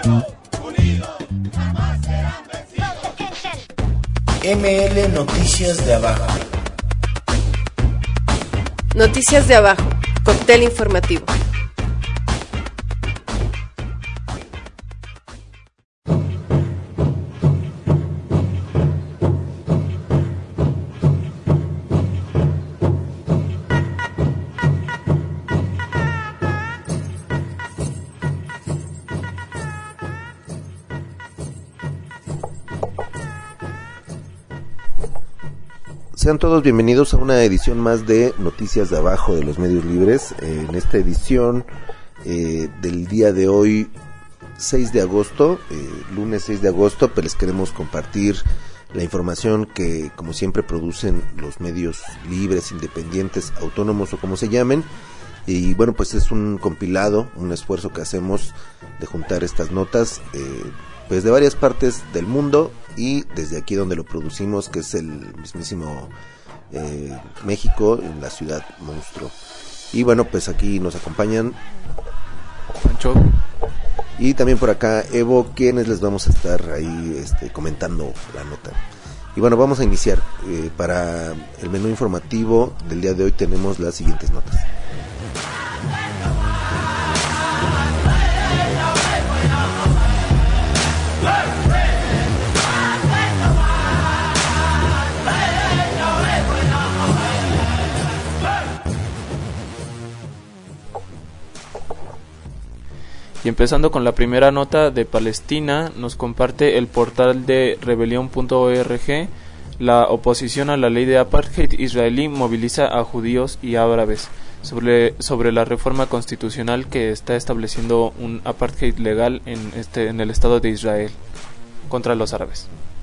ML Noticias de Abajo. Noticias de Abajo, cóctel informativo. Sean todos bienvenidos a una edición más de Noticias de Abajo de los Medios Libres. En esta edición del día de hoy, 6 de agosto, lunes 6 de agosto, pues les queremos compartir la información que, como siempre, producen los medios libres, independientes, autónomos o como se llamen. Y bueno, pues es un compilado, un esfuerzo que hacemos de juntar estas notas pues de varias partes del mundo y desde aquí donde lo producimos, que es el mismísimo México, en la ciudad monstruo. Y bueno, pues aquí nos acompañan Pancho y también por acá Evo, quienes les vamos a estar ahí comentando la nota. Y bueno, vamos a iniciar. Para el menú informativo del día de hoy tenemos las siguientes notas. Y empezando con la primera nota de Palestina, nos comparte el portal de rebelión.org. La oposición a la ley de apartheid israelí moviliza a judíos y árabes sobre la reforma constitucional que está estableciendo un apartheid legal en el Estado de Israel contra los árabes.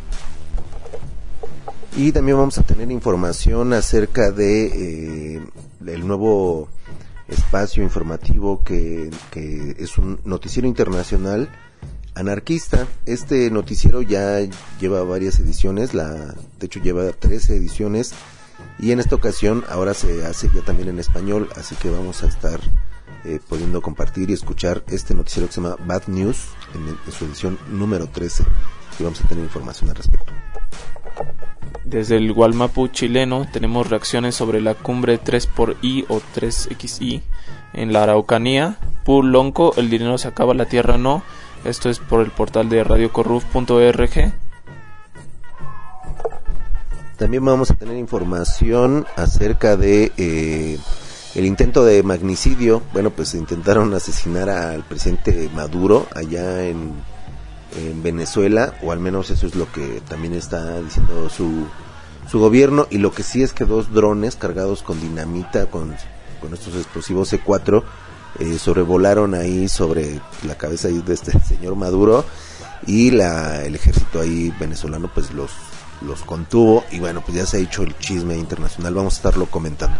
Y también vamos a tener información acerca de el nuevo espacio informativo que es un noticiero internacional anarquista. Este noticiero ya lleva varias ediciones, de hecho lleva 13 ediciones, y en esta ocasión ahora se hace ya también en español, así que vamos a estar pudiendo compartir y escuchar este noticiero que se llama Bad News en su edición número 13, y vamos a tener información al respecto. Desde el Gualmapu chileno tenemos reacciones sobre la cumbre 3xI o 3XI en la Araucanía. Lonco, el dinero se acaba, la tierra no. Esto es por el portal de radiocorruf.org. También vamos a tener información acerca de el intento de magnicidio. Bueno, pues intentaron asesinar al presidente Maduro allá en Venezuela, o al menos eso es lo que también está diciendo su gobierno. Y lo que sí es que 2 drones cargados con dinamita, con estos explosivos C4, sobrevolaron ahí sobre la cabeza de este señor Maduro, y el ejército ahí venezolano pues los contuvo. Y bueno, pues ya se ha hecho el chisme internacional, vamos a estarlo comentando.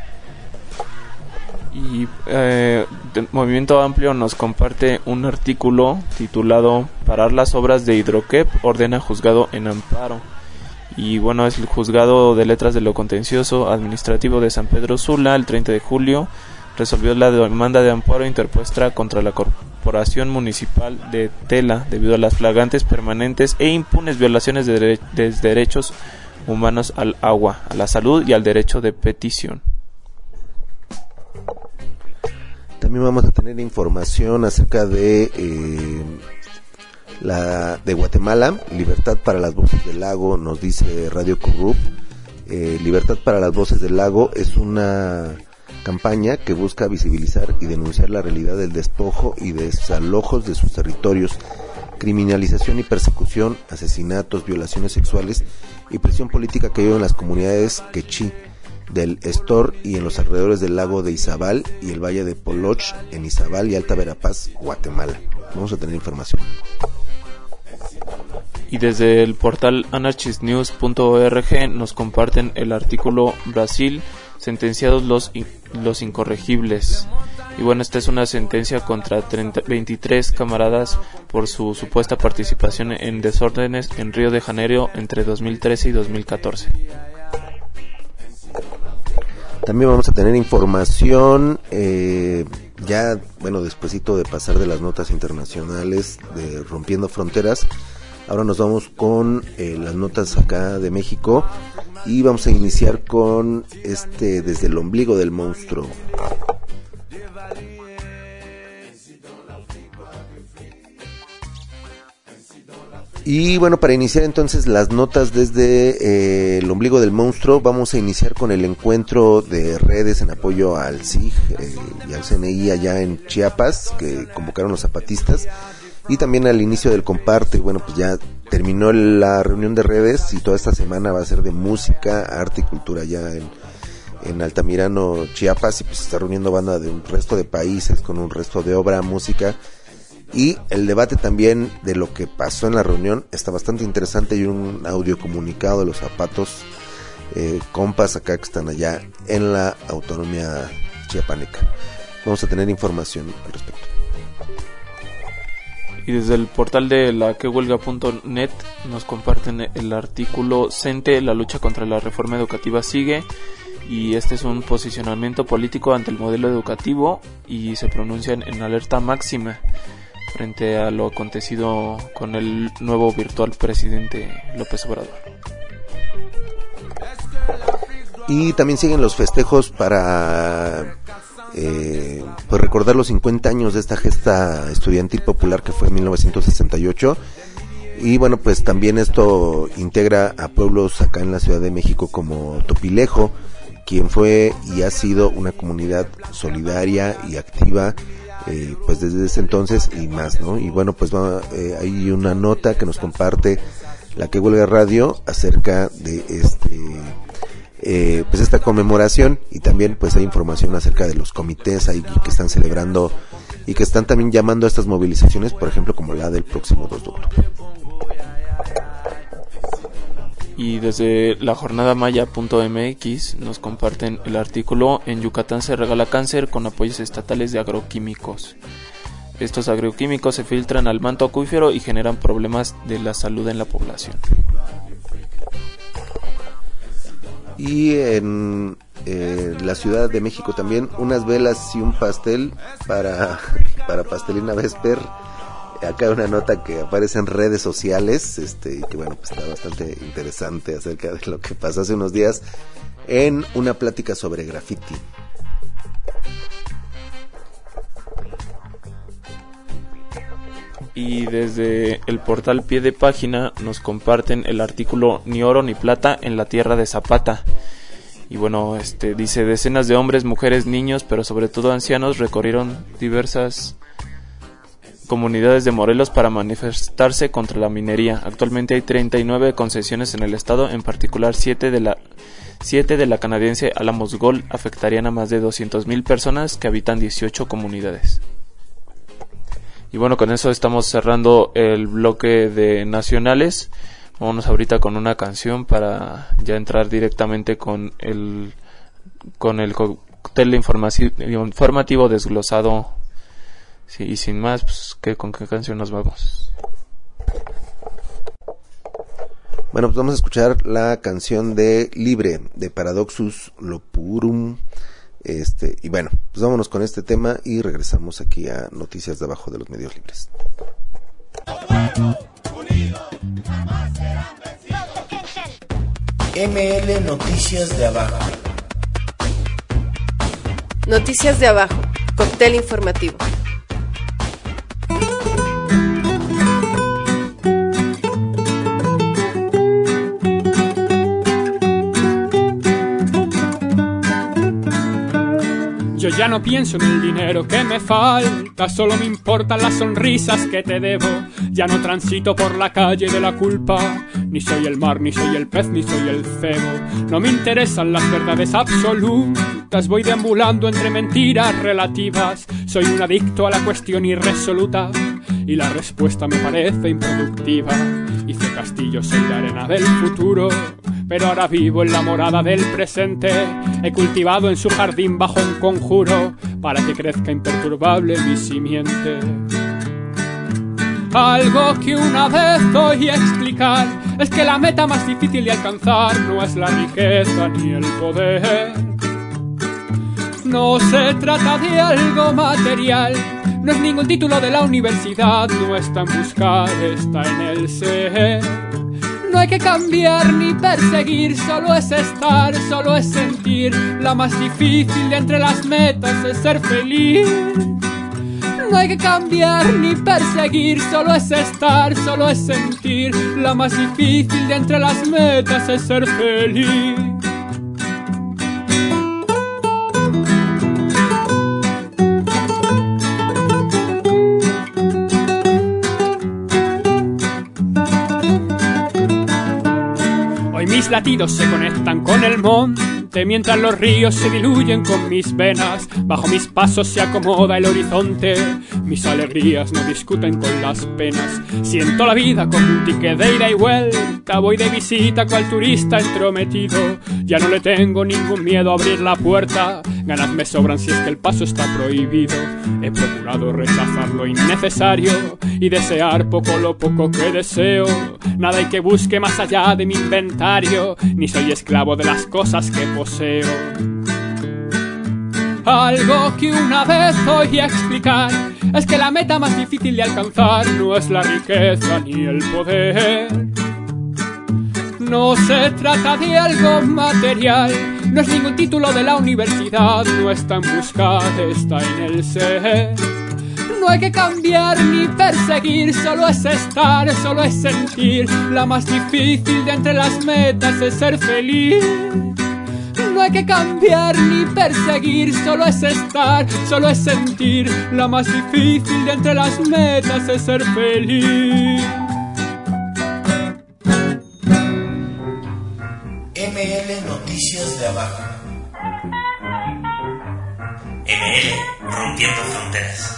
Y Movimiento Amplio nos comparte un artículo titulado Parar las obras de Hidroquep, ordena juzgado en amparo. Y bueno, es el juzgado de letras de lo contencioso administrativo de San Pedro Sula. El 30 de julio resolvió la demanda de amparo interpuesta contra la Corporación Municipal de Tela debido a las flagrantes, permanentes e impunes violaciones de derechos humanos al agua, a la salud y al derecho de petición. También vamos a tener información acerca de Guatemala. Libertad para las Voces del Lago, nos dice Radio Corrup. Libertad para las Voces del Lago es una campaña que busca visibilizar y denunciar la realidad del despojo y desalojos de sus territorios, criminalización y persecución, asesinatos, violaciones sexuales y presión política que viven las comunidades quechí del Estor y en los alrededores del lago de Izabal y el valle de Poloch en Izabal y Alta Verapaz, Guatemala. Vamos a tener información. Y desde el portal anarchistnews.org nos comparten el artículo Brasil, sentenciados los incorregibles. Y bueno, esta es una sentencia contra 23 camaradas por su supuesta participación en desórdenes en Río de Janeiro entre 2013 y 2014. También vamos a tener información, ya, bueno, despuesito de pasar de las notas internacionales de Rompiendo Fronteras, ahora nos vamos con las notas acá de México y vamos a iniciar con Desde el ombligo del monstruo. Y bueno, para iniciar entonces las notas desde el ombligo del monstruo, vamos a iniciar con el encuentro de redes en apoyo al CIG y al CNI allá en Chiapas, que convocaron los zapatistas, y también al inicio del Comparte. Bueno, pues ya terminó la reunión de redes y toda esta semana va a ser de música, arte y cultura allá en Altamirano, Chiapas, y pues se está reuniendo banda de un resto de países con un resto de obra, música. Y el debate también de lo que pasó en la reunión está bastante interesante. Hay un audio comunicado de los zapatos, compas acá que están allá en la autonomía chiapaneca. Vamos a tener información al respecto. Y desde el portal de la quehuelga.net nos comparten el artículo CENTE, la lucha contra la reforma educativa sigue. Y este es un posicionamiento político ante el modelo educativo y se pronuncian en alerta máxima frente a lo acontecido con el nuevo virtual presidente López Obrador. Y también siguen los festejos para pues recordar los 50 años de esta gesta estudiantil popular que fue en 1968. Y bueno, pues también esto integra a pueblos acá en la Ciudad de México como Topilejo, quien fue y ha sido una comunidad solidaria y activa pues desde ese entonces y más, ¿no? Y bueno, pues hay una nota que nos comparte la Que Huelga Radio acerca de pues esta conmemoración, y también pues hay información acerca de los comités ahí que están celebrando y que están también llamando a estas movilizaciones, por ejemplo como la del próximo 2 de octubre. Y desde la jornadamaya.mx nos comparten el artículo En Yucatán se regala cáncer con apoyos estatales de agroquímicos. Estos agroquímicos se filtran al manto acuífero y generan problemas de la salud en la población. Y en la Ciudad de México también unas velas y un pastel para Pastelina Vesper. Acá hay una nota que aparece en redes sociales, y que bueno, pues está bastante interesante acerca de lo que pasó hace unos días en una plática sobre graffiti. Y desde el portal Pie de Página nos comparten el artículo Ni oro ni plata en la tierra de Zapata. Y bueno, dice decenas de hombres, mujeres, niños, pero sobre todo ancianos recorrieron diversas comunidades de Morelos para manifestarse contra la minería. Actualmente hay 39 concesiones en el estado, en particular 7 de la canadiense Alamos Gold afectarían a más de 200,000 personas que habitan 18 comunidades. Y bueno, con eso estamos cerrando el bloque de nacionales. Vámonos ahorita con una canción para ya entrar directamente con el cóctel informativo desglosado. Sí, y sin más, pues, ¿con qué canción nos vamos? Bueno, pues vamos a escuchar la canción de Libre, de Paradoxus Lopurum. Y bueno, pues vámonos con este tema y regresamos aquí a Noticias de Abajo de los Medios Libres. ML Noticias de Abajo. Noticias de Abajo, cóctel informativo. Yo ya no pienso en el dinero que me falta, solo me importan las sonrisas que te debo. Ya no transito por la calle de la culpa, ni soy el mar, ni soy el pez, ni soy el cebo. No me interesan las verdades absolutas, voy deambulando entre mentiras relativas. Soy un adicto a la cuestión irresoluta y la respuesta me parece improductiva. Hice castillos en la arena del futuro, pero ahora vivo en la morada del presente. He cultivado en su jardín bajo un conjuro para que crezca imperturbable mi simiente. Algo que una vez oí explicar es que la meta más difícil de alcanzar no es la riqueza ni el poder, No se trata de algo material, no es ningún título de la universidad, no está en buscar, está en el ser. No hay que cambiar ni perseguir, solo es estar, solo es sentir. La más difícil de entre las metas es ser feliz. No hay que cambiar ni perseguir, solo es estar, solo es sentir. La más difícil de entre las metas es ser feliz. Mis latidos se conectan con el monte, mientras los ríos se diluyen con mis venas. Bajo mis pasos se acomoda el horizonte, mis alegrías no discuten con las penas. Siento la vida como un ticket de ida y vuelta, voy de visita cual turista entrometido. Ya no le tengo ningún miedo a abrir la puerta, ganas me sobran si es que el paso está prohibido. He procurado rechazar lo innecesario y desear poco lo poco que deseo. Nada hay que busque más allá de mi inventario, ni soy esclavo de las cosas que poseo. Algo que una vez oí explicar es que la meta más difícil de alcanzar no es la riqueza ni el poder. No se trata de algo material, no es ningún título de la universidad, no está en buscar, está en el ser. No hay que cambiar ni perseguir, solo es estar, solo es sentir. La más difícil de entre las metas es ser feliz. No hay que cambiar ni perseguir, solo es estar, solo es sentir. La más difícil de entre las metas es ser feliz. ML Noticias de Abajo. ML Rompiendo Fronteras.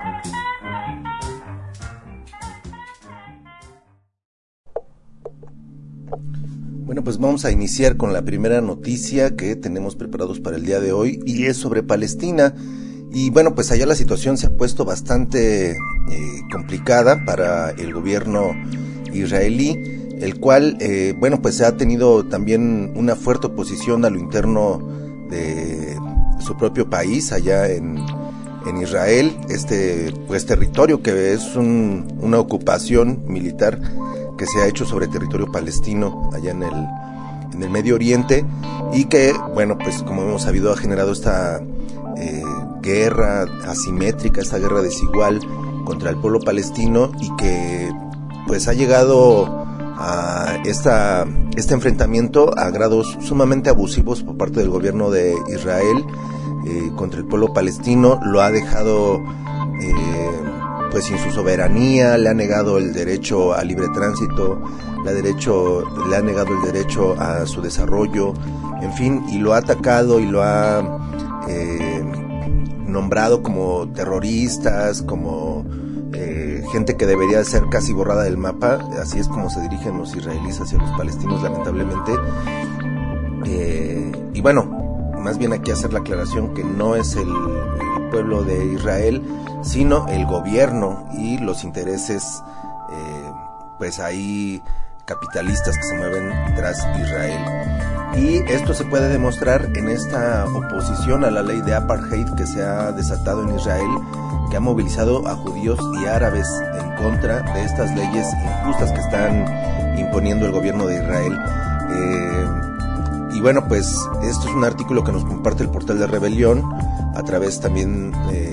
Bueno, pues vamos a iniciar con la primera noticia que tenemos preparados para el día de hoy y es sobre Palestina. Y bueno, pues allá la situación se ha puesto bastante complicada para el gobierno israelí, el cual, bueno, pues ha tenido también una fuerte oposición a lo interno de su propio país, allá en Israel, pues territorio que es una ocupación militar que se ha hecho sobre territorio palestino allá en el Medio Oriente y que, bueno, pues como hemos sabido ha generado esta guerra asimétrica, esta guerra desigual contra el pueblo palestino y que pues ha llegado a este enfrentamiento a grados sumamente abusivos por parte del gobierno de Israel contra el pueblo palestino. Lo ha dejado pues sin su soberanía, le ha negado el derecho a libre tránsito, le ha negado el derecho a su desarrollo, en fin, y lo ha atacado y lo ha nombrado como terroristas, como gente que debería ser casi borrada del mapa. Así es como se dirigen los israelíes hacia los palestinos, lamentablemente. Y bueno, más bien aquí hacer la aclaración que no es el pueblo de Israel, sino el gobierno y los intereses pues ahí capitalistas que se mueven tras Israel. Y esto se puede demostrar en esta oposición a la ley de apartheid que se ha desatado en Israel, que ha movilizado a judíos y árabes en contra de estas leyes injustas que están imponiendo el gobierno de Israel. Y bueno, pues esto es un artículo que nos comparte el portal de Rebelión a través también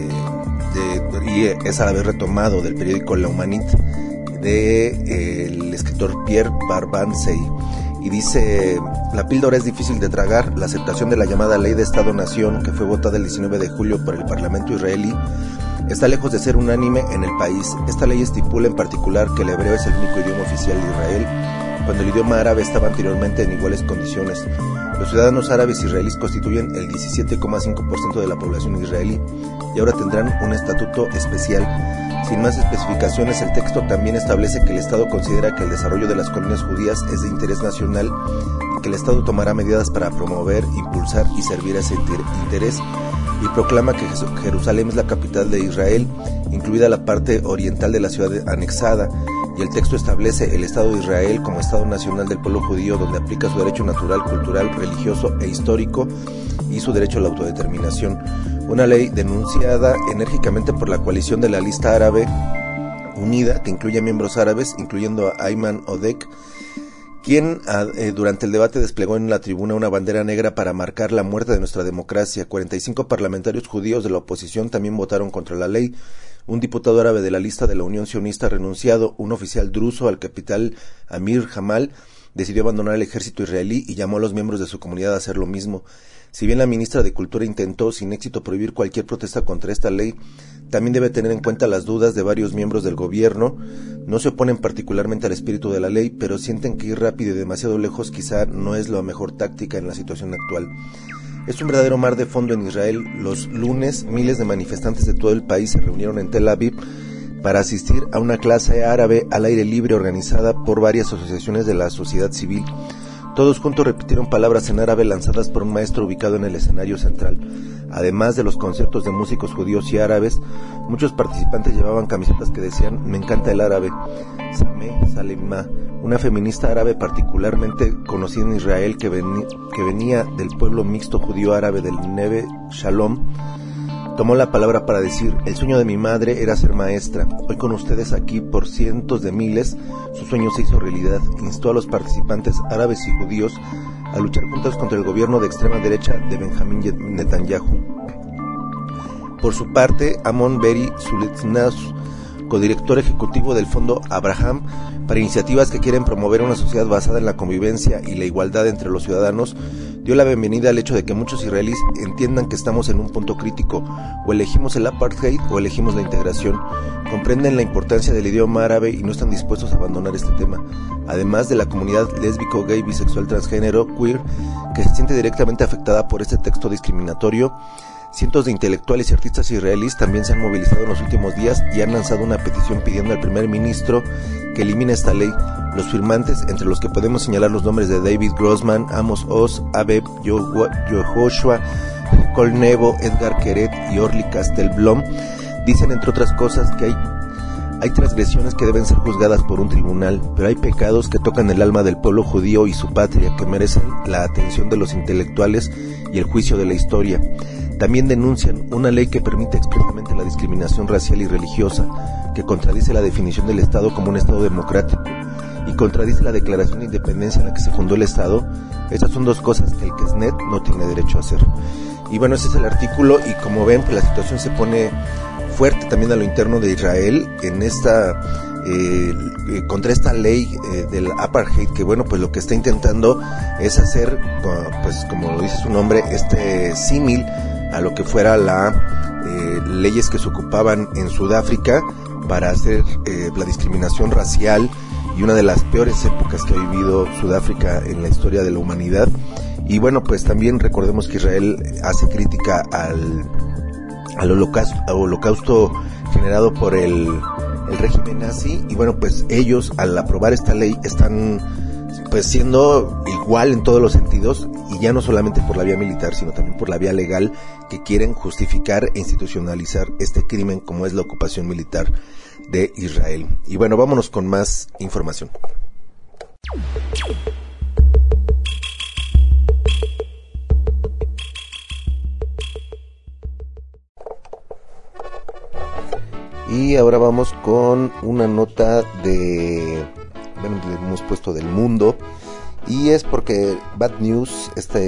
y es a la vez retomado del periódico La Humanité del escritor Pierre Barbansey, y dice: la píldora es difícil de tragar. La aceptación de la llamada Ley de Estado-Nación, que fue votada el 19 de julio por el Parlamento israelí, está lejos de ser unánime en el país. Esta ley estipula en particular que el hebreo es el único idioma oficial de Israel, cuando el idioma árabe estaba anteriormente en iguales condiciones. Los ciudadanos árabes israelíes constituyen el 17,5% de la población israelí y ahora tendrán un estatuto especial. Sin más especificaciones, el texto también establece que el Estado considera que el desarrollo de las colonias judías es de interés nacional y que el Estado tomará medidas para promover, impulsar y servir a ese interés, y proclama que Jerusalén es la capital de Israel, incluida la parte oriental de la ciudad anexada. y el texto establece el Estado de Israel como Estado nacional del pueblo judío, donde aplica su derecho natural, cultural, religioso e histórico y su derecho a la autodeterminación. Una ley denunciada enérgicamente por la coalición de la lista árabe unida, que incluye a miembros árabes, incluyendo a Ayman Odek, quien durante el debate desplegó en la tribuna una bandera negra para marcar la muerte de nuestra democracia. 45 parlamentarios judíos de la oposición también votaron contra la ley. Un diputado árabe de la lista de la Unión Sionista renunciado, un oficial druso al capital Amir Jamal, decidió abandonar el ejército israelí y llamó a los miembros de su comunidad a hacer lo mismo. Si bien la ministra de Cultura intentó sin éxito prohibir cualquier protesta contra esta ley, también debe tener en cuenta las dudas de varios miembros del gobierno. No se oponen particularmente al espíritu de la ley, pero sienten que ir rápido y demasiado lejos quizá no es la mejor táctica en la situación actual. Es un verdadero mar de fondo en Israel. Los lunes, miles de manifestantes de todo el país se reunieron en Tel Aviv para asistir a una clase árabe al aire libre organizada por varias asociaciones de la sociedad civil. Todos juntos repitieron palabras en árabe lanzadas por un maestro ubicado en el escenario central. Además de los conciertos de músicos judíos y árabes, muchos participantes llevaban camisetas que decían "Me encanta el árabe". Sameh Salimah, una feminista árabe particularmente conocida en Israel que venía del pueblo mixto judío-árabe del Neve Shalom, tomó la palabra para decir: "El sueño de mi madre era ser maestra. Hoy con ustedes aquí por cientos de miles, su sueño se hizo realidad". Instó a los participantes árabes y judíos a luchar juntos contra el gobierno de extrema derecha de Benjamín Netanyahu. Por su parte, Amon Beri Sulitznaz, codirector ejecutivo del Fondo Abraham para iniciativas que quieren promover una sociedad basada en la convivencia y la igualdad entre los ciudadanos, dio la bienvenida al hecho de que muchos israelíes entiendan que estamos en un punto crítico: o elegimos el apartheid o elegimos la integración. Comprenden la importancia del idioma árabe y no están dispuestos a abandonar este tema. Además de la comunidad lésbico, gay, bisexual, transgénero, queer, que se siente directamente afectada por este texto discriminatorio, cientos de intelectuales y artistas israelíes también se han movilizado en los últimos días y han lanzado una petición pidiendo al primer ministro que elimine esta ley. Los firmantes, entre los que podemos señalar los nombres de David Grossman, Amos Oz, Abeb Yehoshua, Col Nebo, Edgar Keret y Orly Castelblom, dicen entre otras cosas que hay transgresiones que deben ser juzgadas por un tribunal, pero hay pecados que tocan el alma del pueblo judío y su patria, que merecen la atención de los intelectuales y el juicio de la historia. También denuncian una ley que permite expresamente la discriminación racial y religiosa, que contradice la definición del Estado como un Estado democrático y contradice la Declaración de Independencia en la que se fundó el Estado. Estas son dos cosas que el Knesset no tiene derecho a hacer. Y bueno, ese es el artículo, y como ven, pues la situación se pone fuerte también a lo interno de Israel en esta contra esta ley del apartheid, que bueno, pues lo que está intentando es hacer, pues como lo dice su nombre, este símil a lo que fuera leyes que se ocupaban en Sudáfrica para hacer la discriminación racial, y una de las peores épocas que ha vivido Sudáfrica en la historia de la humanidad. Y bueno, pues también recordemos que Israel hace crítica al holocausto generado por el régimen nazi, y bueno, pues ellos al aprobar esta ley están pues siendo igual en todos los sentidos, y ya no solamente por la vía militar, sino también por la vía legal, que quieren justificar e institucionalizar este crimen como es la ocupación militar de Israel. Y bueno, vámonos con más información. Y ahora vamos con una nota hemos puesto del mundo, y es porque Bad News,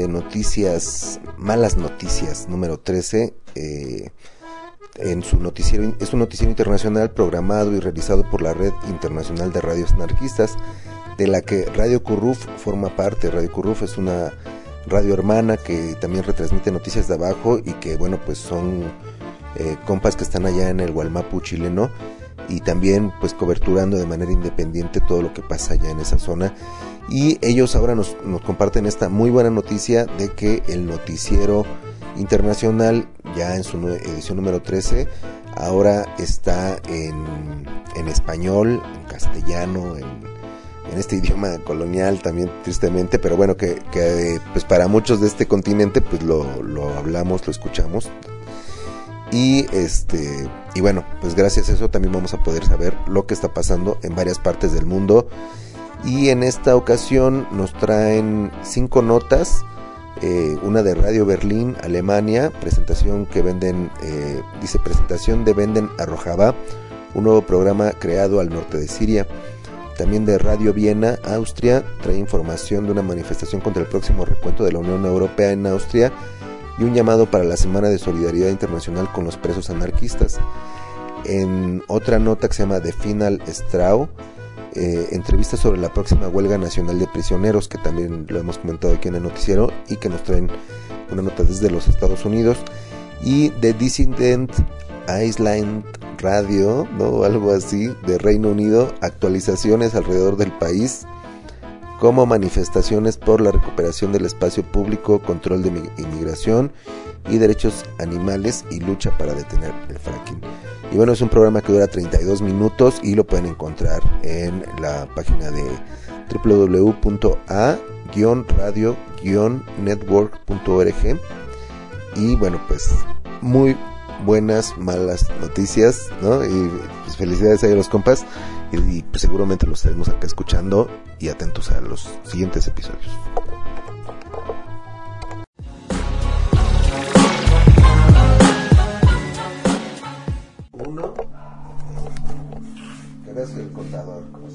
malas noticias número 13, en su noticiero, es un noticiero internacional programado y realizado por la Red Internacional de Radios Anarquistas, de la que Radio Curruf forma parte. Radio Curruf es una radio hermana que también retransmite Noticias de Abajo, y que bueno, pues son compas que están allá en el Gualmapu chileno, y también pues coberturando de manera independiente todo lo que pasa allá en esa zona. Y ellos ahora nos comparten esta muy buena noticia de que el noticiero internacional, ya en su edición número 13, ahora está en español, en castellano, en este idioma colonial también, tristemente, pero bueno, que pues para muchos de este continente pues lo hablamos, lo escuchamos. y bueno, pues gracias a eso también vamos a poder saber lo que está pasando en varias partes del mundo. Y en esta ocasión nos traen 5 notas, una de Radio Berlín, Alemania, presentación que venden, dice presentación de Venden a Rojava, un nuevo programa creado al norte de Siria. También de Radio Viena, Austria, trae información de una manifestación contra el próximo recuento de la Unión Europea en Austria y un llamado para la Semana de Solidaridad Internacional con los presos anarquistas. En otra nota que se llama The Final Straw, entrevistas sobre la próxima huelga nacional de prisioneros, que también lo hemos comentado aquí en el noticiero, y que nos traen una nota desde los Estados Unidos. Y The Dissident Island Radio, ¿no? Algo así, de Reino Unido, actualizaciones alrededor del país, como manifestaciones por la recuperación del espacio público, control de inmigración y derechos animales y lucha para detener el fracking. Y bueno, es un programa que dura 32 minutos y lo pueden encontrar en la página de www.a-radio-network.org. Y bueno, pues muy buenas, malas noticias, ¿no? Y pues felicidades a los compas y pues seguramente los estaremos acá escuchando y atentos a los siguientes episodios. Uno, gracias el contador, como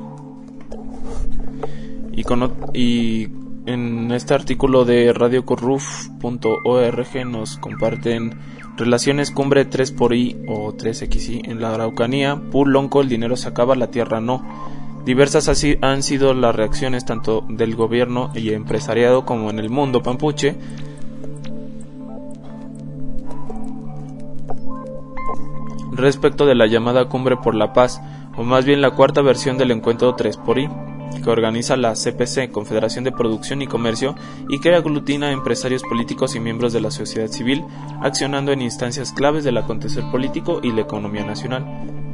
siempre. Y en este artículo de radiocurruf.org nos comparten relaciones cumbre 3xI o 3xI en la Araucanía, Pul Lonco, el dinero se acaba, la tierra no. Diversas así han sido las reacciones tanto del gobierno y empresariado como en el mundo mapuche respecto de la llamada Cumbre por la Paz, o más bien la cuarta versión del encuentro 3xI, que organiza la CPC, Confederación de Producción y Comercio, y que aglutina a empresarios políticos y miembros de la sociedad civil, accionando en instancias claves del acontecer político y la economía nacional.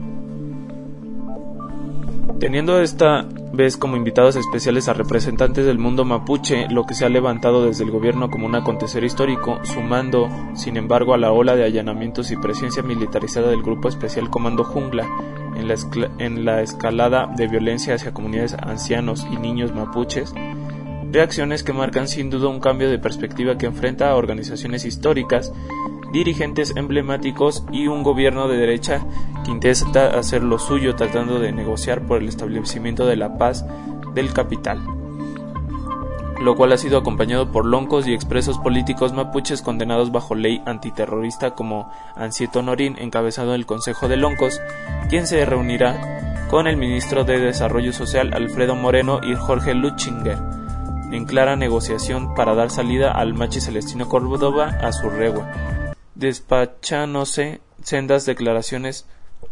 Teniendo esta vez como invitados especiales a representantes del mundo mapuche, lo que se ha levantado desde el gobierno como un acontecer histórico, sumando, sin embargo, a la ola de allanamientos y presencia militarizada del Grupo Especial Comando Jungla, en la escalada de violencia hacia comunidades ancianos y niños mapuches, reacciones que marcan sin duda un cambio de perspectiva que enfrenta a organizaciones históricas, dirigentes emblemáticos y un gobierno de derecha que intenta hacer lo suyo tratando de negociar por el establecimiento de la paz del capital, lo cual ha sido acompañado por loncos y expresos políticos mapuches condenados bajo ley antiterrorista como Ansieto Norín, encabezado el Consejo de Loncos, quien se reunirá con el ministro de Desarrollo Social Alfredo Moreno y Jorge Luchinger en clara negociación para dar salida al Machi Celestino Córdoba a su regua, despachándose sendas declaraciones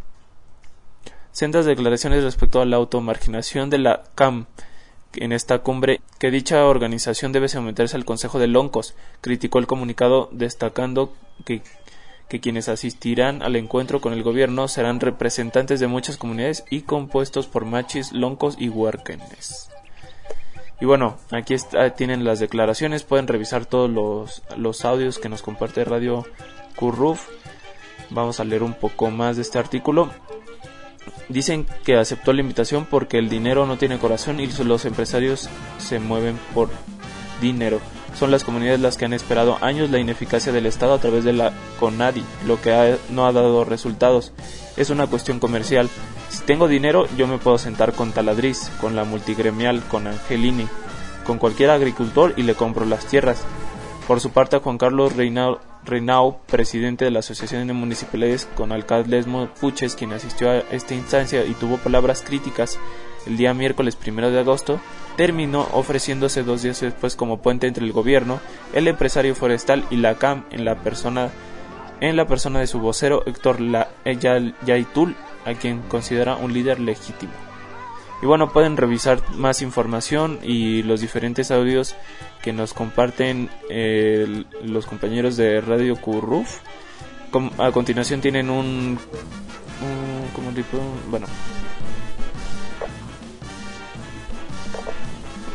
respecto a la automarginación de la CAM en esta cumbre, que dicha organización debe someterse al Consejo de Loncos. Criticó el comunicado destacando que quienes asistirán al encuentro con el gobierno serán representantes de muchas comunidades y compuestos por machis, loncos y huarquenes. Y bueno, aquí tienen las declaraciones, pueden revisar todos los audios que nos comparte Radio Curruf. Vamos a leer un poco más de este artículo. Dicen que aceptó la invitación porque el dinero no tiene corazón y los empresarios se mueven por dinero. Son las comunidades las que han esperado años la ineficacia del Estado a través de la CONADI, lo que no ha dado resultados. Es una cuestión comercial. Si tengo dinero, yo me puedo sentar con Taladriz, con la multigremial, con Angelini, con cualquier agricultor y le compro las tierras. Por su parte, Juan Carlos Reinao, presidente de la Asociación de Municipalidades con Alcaldes Mapuches, quien asistió a esta instancia y tuvo palabras críticas el día miércoles 1 de agosto, terminó ofreciéndose 2 días después como puente entre el gobierno, el empresario forestal y la CAM en la persona de su vocero Héctor Yaitul, a quien considera un líder legítimo. Y bueno, pueden revisar más información y los diferentes audios que nos comparten los compañeros de Radio Curruf. A continuación tienen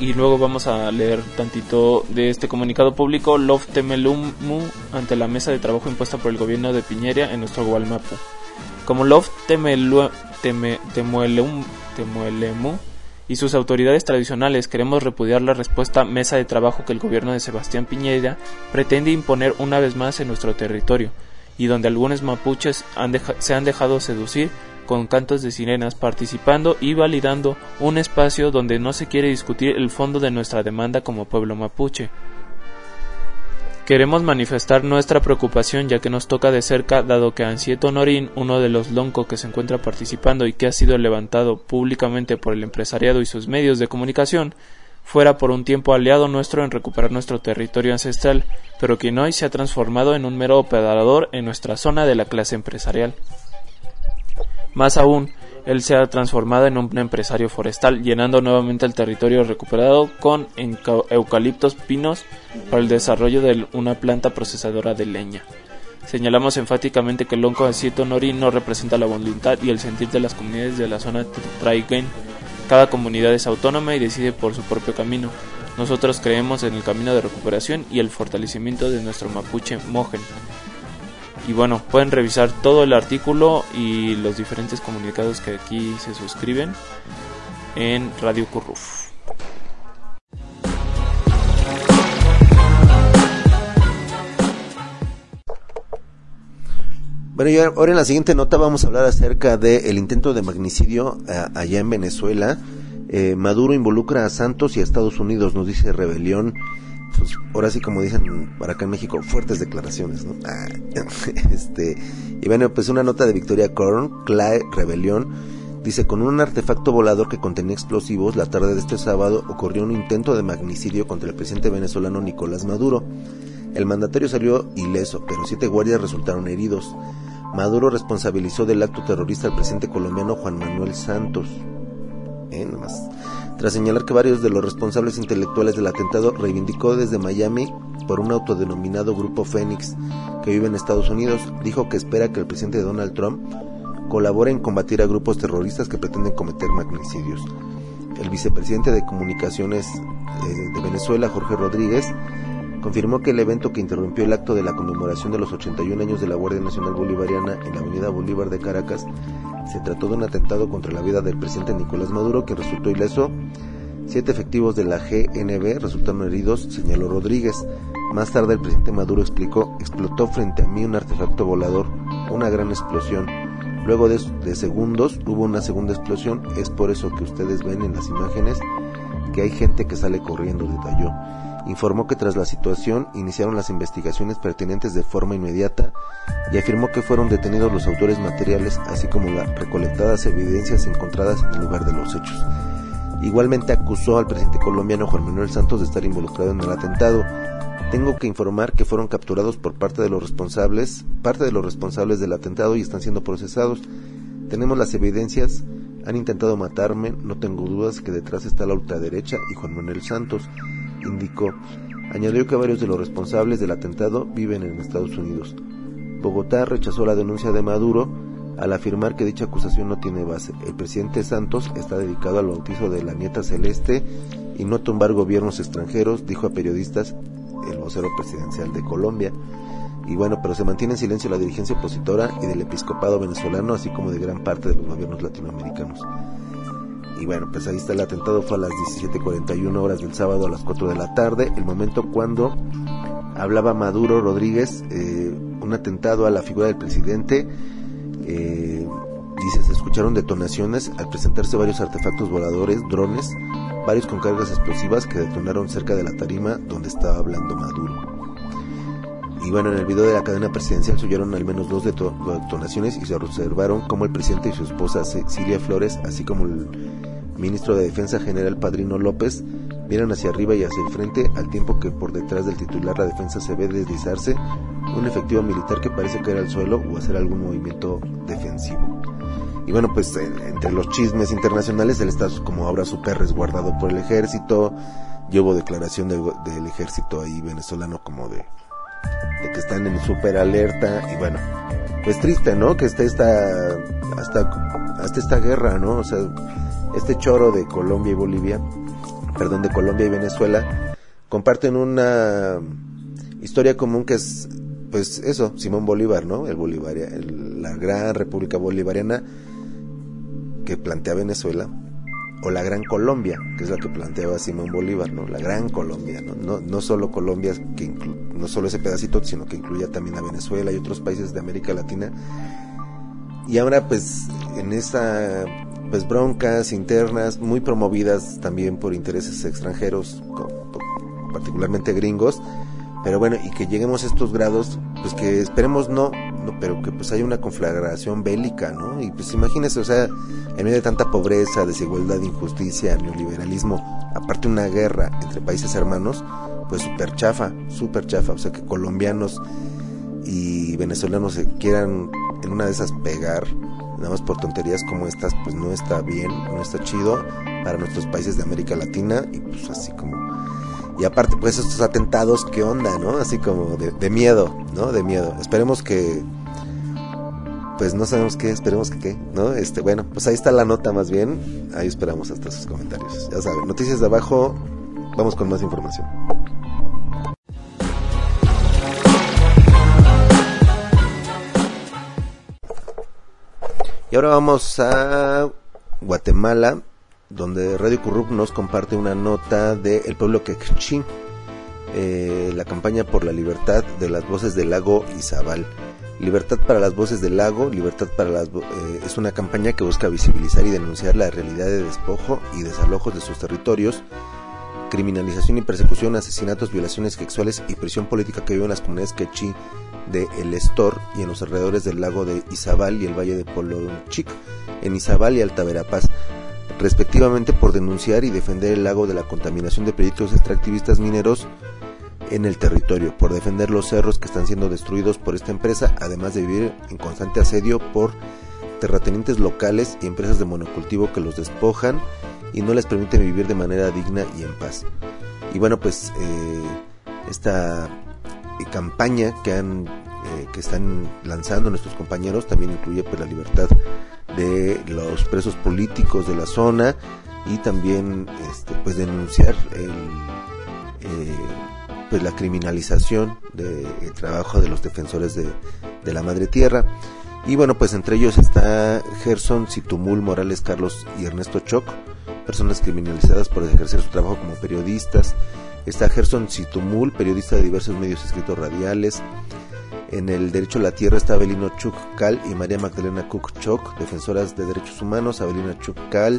y luego vamos a leer tantito de este comunicado público. Love Temelumu ante la mesa de trabajo impuesta por el gobierno de Piñera en nuestro Gualmapu. Como Love Temuelemu y sus autoridades tradicionales, queremos repudiar la respuesta mesa de trabajo que el gobierno de Sebastián Piñera pretende imponer una vez más en nuestro territorio, y donde algunos mapuches se han dejado seducir con cantos de sirenas, participando y validando un espacio donde no se quiere discutir el fondo de nuestra demanda como pueblo mapuche. Queremos manifestar nuestra preocupación ya que nos toca de cerca, dado que Ansieto Norín, uno de los lonco que se encuentra participando y que ha sido levantado públicamente por el empresariado y sus medios de comunicación, fuera por un tiempo aliado nuestro en recuperar nuestro territorio ancestral, pero quien hoy se ha transformado en un mero operador en nuestra zona de la clase empresarial. Más aún, él se ha transformado en un empresario forestal, llenando nuevamente el territorio recuperado con eucaliptos pinos para el desarrollo de una planta procesadora de leña. Señalamos enfáticamente que el lonco Ansieto Norín no representa la voluntad y el sentir de las comunidades de la zona Traiguén. Cada comunidad es autónoma y decide por su propio camino. Nosotros creemos en el camino de recuperación y el fortalecimiento de nuestro mapuche mojen. Y bueno, pueden revisar todo el artículo y los diferentes comunicados que aquí se suscriben en Radio Curruf. Bueno, y ahora en la siguiente nota vamos a hablar acerca del intento de magnicidio allá en Venezuela. Maduro involucra a Santos y a Estados Unidos, nos dice Rebelión. Pues ahora sí, como dicen para acá en México, fuertes declaraciones, ¿no? Y bueno, pues una nota de Victoria Korn, Clay Rebelión, dice: con un artefacto volador que contenía explosivos, la tarde de este sábado ocurrió un intento de magnicidio contra el presidente venezolano Nicolás Maduro. El mandatario salió ileso, pero 7 guardias resultaron heridos. Maduro responsabilizó del acto terrorista al presidente colombiano Juan Manuel Santos. Nomás. Tras señalar que varios de los responsables intelectuales del atentado, reivindicó desde Miami por un autodenominado Grupo Fénix que vive en Estados Unidos, dijo que espera que el presidente Donald Trump colabore en combatir a grupos terroristas que pretenden cometer magnicidios. El vicepresidente de Comunicaciones de Venezuela, Jorge Rodríguez, confirmó que el evento que interrumpió el acto de la conmemoración de los 81 años de la Guardia Nacional Bolivariana en la Avenida Bolívar de Caracas se trató de un atentado contra la vida del presidente Nicolás Maduro, que resultó ileso. 7 efectivos de la GNB resultaron heridos, señaló Rodríguez. Más tarde el presidente Maduro explicó: explotó frente a mí un artefacto volador, una gran explosión. Luego de segundos hubo una segunda explosión, es por eso que ustedes ven en las imágenes que hay gente que sale corriendo, detalló. Informó que tras la situación iniciaron las investigaciones pertinentes de forma inmediata y afirmó que fueron detenidos los autores materiales, así como las recolectadas evidencias encontradas en el lugar de los hechos. Igualmente acusó al presidente colombiano Juan Manuel Santos de estar involucrado en el atentado. Tengo que informar que fueron capturados por parte de los responsables del atentado y están siendo procesados. Tenemos las evidencias, han intentado matarme, no tengo dudas que detrás está la ultraderecha y Juan Manuel Santos, indicó. Añadió que varios de los responsables del atentado viven en Estados Unidos. Bogotá rechazó la denuncia de Maduro al afirmar que dicha acusación no tiene base. El presidente Santos está dedicado al bautizo de la nieta Celeste y no a tumbar gobiernos extranjeros, dijo a periodistas el vocero presidencial de Colombia. Y bueno, pero se mantiene en silencio la dirigencia opositora y del episcopado venezolano, así como de gran parte de los gobiernos latinoamericanos. Y bueno, pues ahí está. El atentado fue a las 17:41 horas del sábado a las 4 de la tarde, el momento cuando hablaba Maduro Rodríguez, un atentado a la figura del presidente. Dice: se escucharon detonaciones al presentarse varios artefactos voladores, drones, varios con cargas explosivas que detonaron cerca de la tarima donde estaba hablando Maduro. Y bueno, en el video de la cadena presidencial se oyeron al menos 2 detonaciones y se observaron cómo el presidente y su esposa Cilia Flores, así como el ministro de Defensa General Padrino López, miran hacia arriba y hacia el frente, al tiempo que por detrás del titular la defensa se ve deslizarse un efectivo militar que parece caer al suelo o hacer algún movimiento defensivo. Y bueno, pues entre los chismes internacionales, él está como ahora súper resguardado por el ejército. Ya hubo declaración del ejército ahí venezolano como de que están en súper alerta. Y bueno, pues triste, ¿no? Que esté hasta esta guerra, ¿no? O sea, este choro de Colombia y Bolivia, de Colombia y Venezuela, comparten una historia común que es, pues eso, Simón Bolívar, ¿no? La gran República Bolivariana que plantea Venezuela, o la Gran Colombia, que es la que planteaba Simón Bolívar, ¿no? La Gran Colombia, ¿no? No solo Colombia, no solo ese pedacito, sino que incluía también a Venezuela y otros países de América Latina. Y ahora, pues, en esa, pues, broncas internas, muy promovidas también por intereses extranjeros, particularmente gringos, pero bueno, y que lleguemos a estos grados, pues que esperemos no, pero que pues haya una conflagración bélica, ¿no? Y pues imagínense, o sea, en medio de tanta pobreza, desigualdad, injusticia, neoliberalismo, aparte una guerra entre países hermanos, pues súper chafa, o sea, que colombianos y venezolanos se quieran en una de esas pegar, nada más por tonterías como estas, pues no está bien, no está chido para nuestros países de América Latina, y pues así como... Y aparte, pues estos atentados, ¿qué onda, no? Así como de miedo, ¿no? De miedo. Esperemos que... Pues no sabemos qué, esperemos que qué, ¿no? Bueno, pues ahí está la nota más bien. Ahí esperamos hasta sus comentarios. Ya saben, noticias de abajo, vamos con más información. Y ahora vamos a Guatemala, donde Radio Currup nos comparte una nota de El Pueblo Quechí, la campaña por la libertad de las voces del lago Izabal. Libertad para las voces del lago, es una campaña que busca visibilizar y denunciar la realidad de despojo y desalojos de sus territorios, criminalización y persecución, asesinatos, violaciones sexuales y prisión política que viven las comunidades quechí de El Estor y en los alrededores del lago de Izabal y el valle de Polonchic, en Izabal y Alta Verapaz, respectivamente, por denunciar y defender el lago de la contaminación de proyectos extractivistas mineros en el territorio, por defender los cerros que están siendo destruidos por esta empresa, además de vivir en constante asedio por terratenientes locales y empresas de monocultivo que los despojan y no les permiten vivir de manera digna y en paz. Y bueno, pues esta campaña que están lanzando nuestros compañeros también incluye pues la libertad de los presos políticos de la zona y también pues denunciar pues la criminalización del trabajo de los defensores de la madre tierra. Y bueno, pues entre ellos está Gerson Citumul Morales Carlos y Ernesto Choc, personas criminalizadas por ejercer su trabajo como periodistas. Está Gerson Citumul, periodista de diversos medios escritos radiales. En el derecho a la tierra está Abelino Chuc Cal y María Magdalena Cook Choc, defensoras de derechos humanos. Abelina Chuc Cal,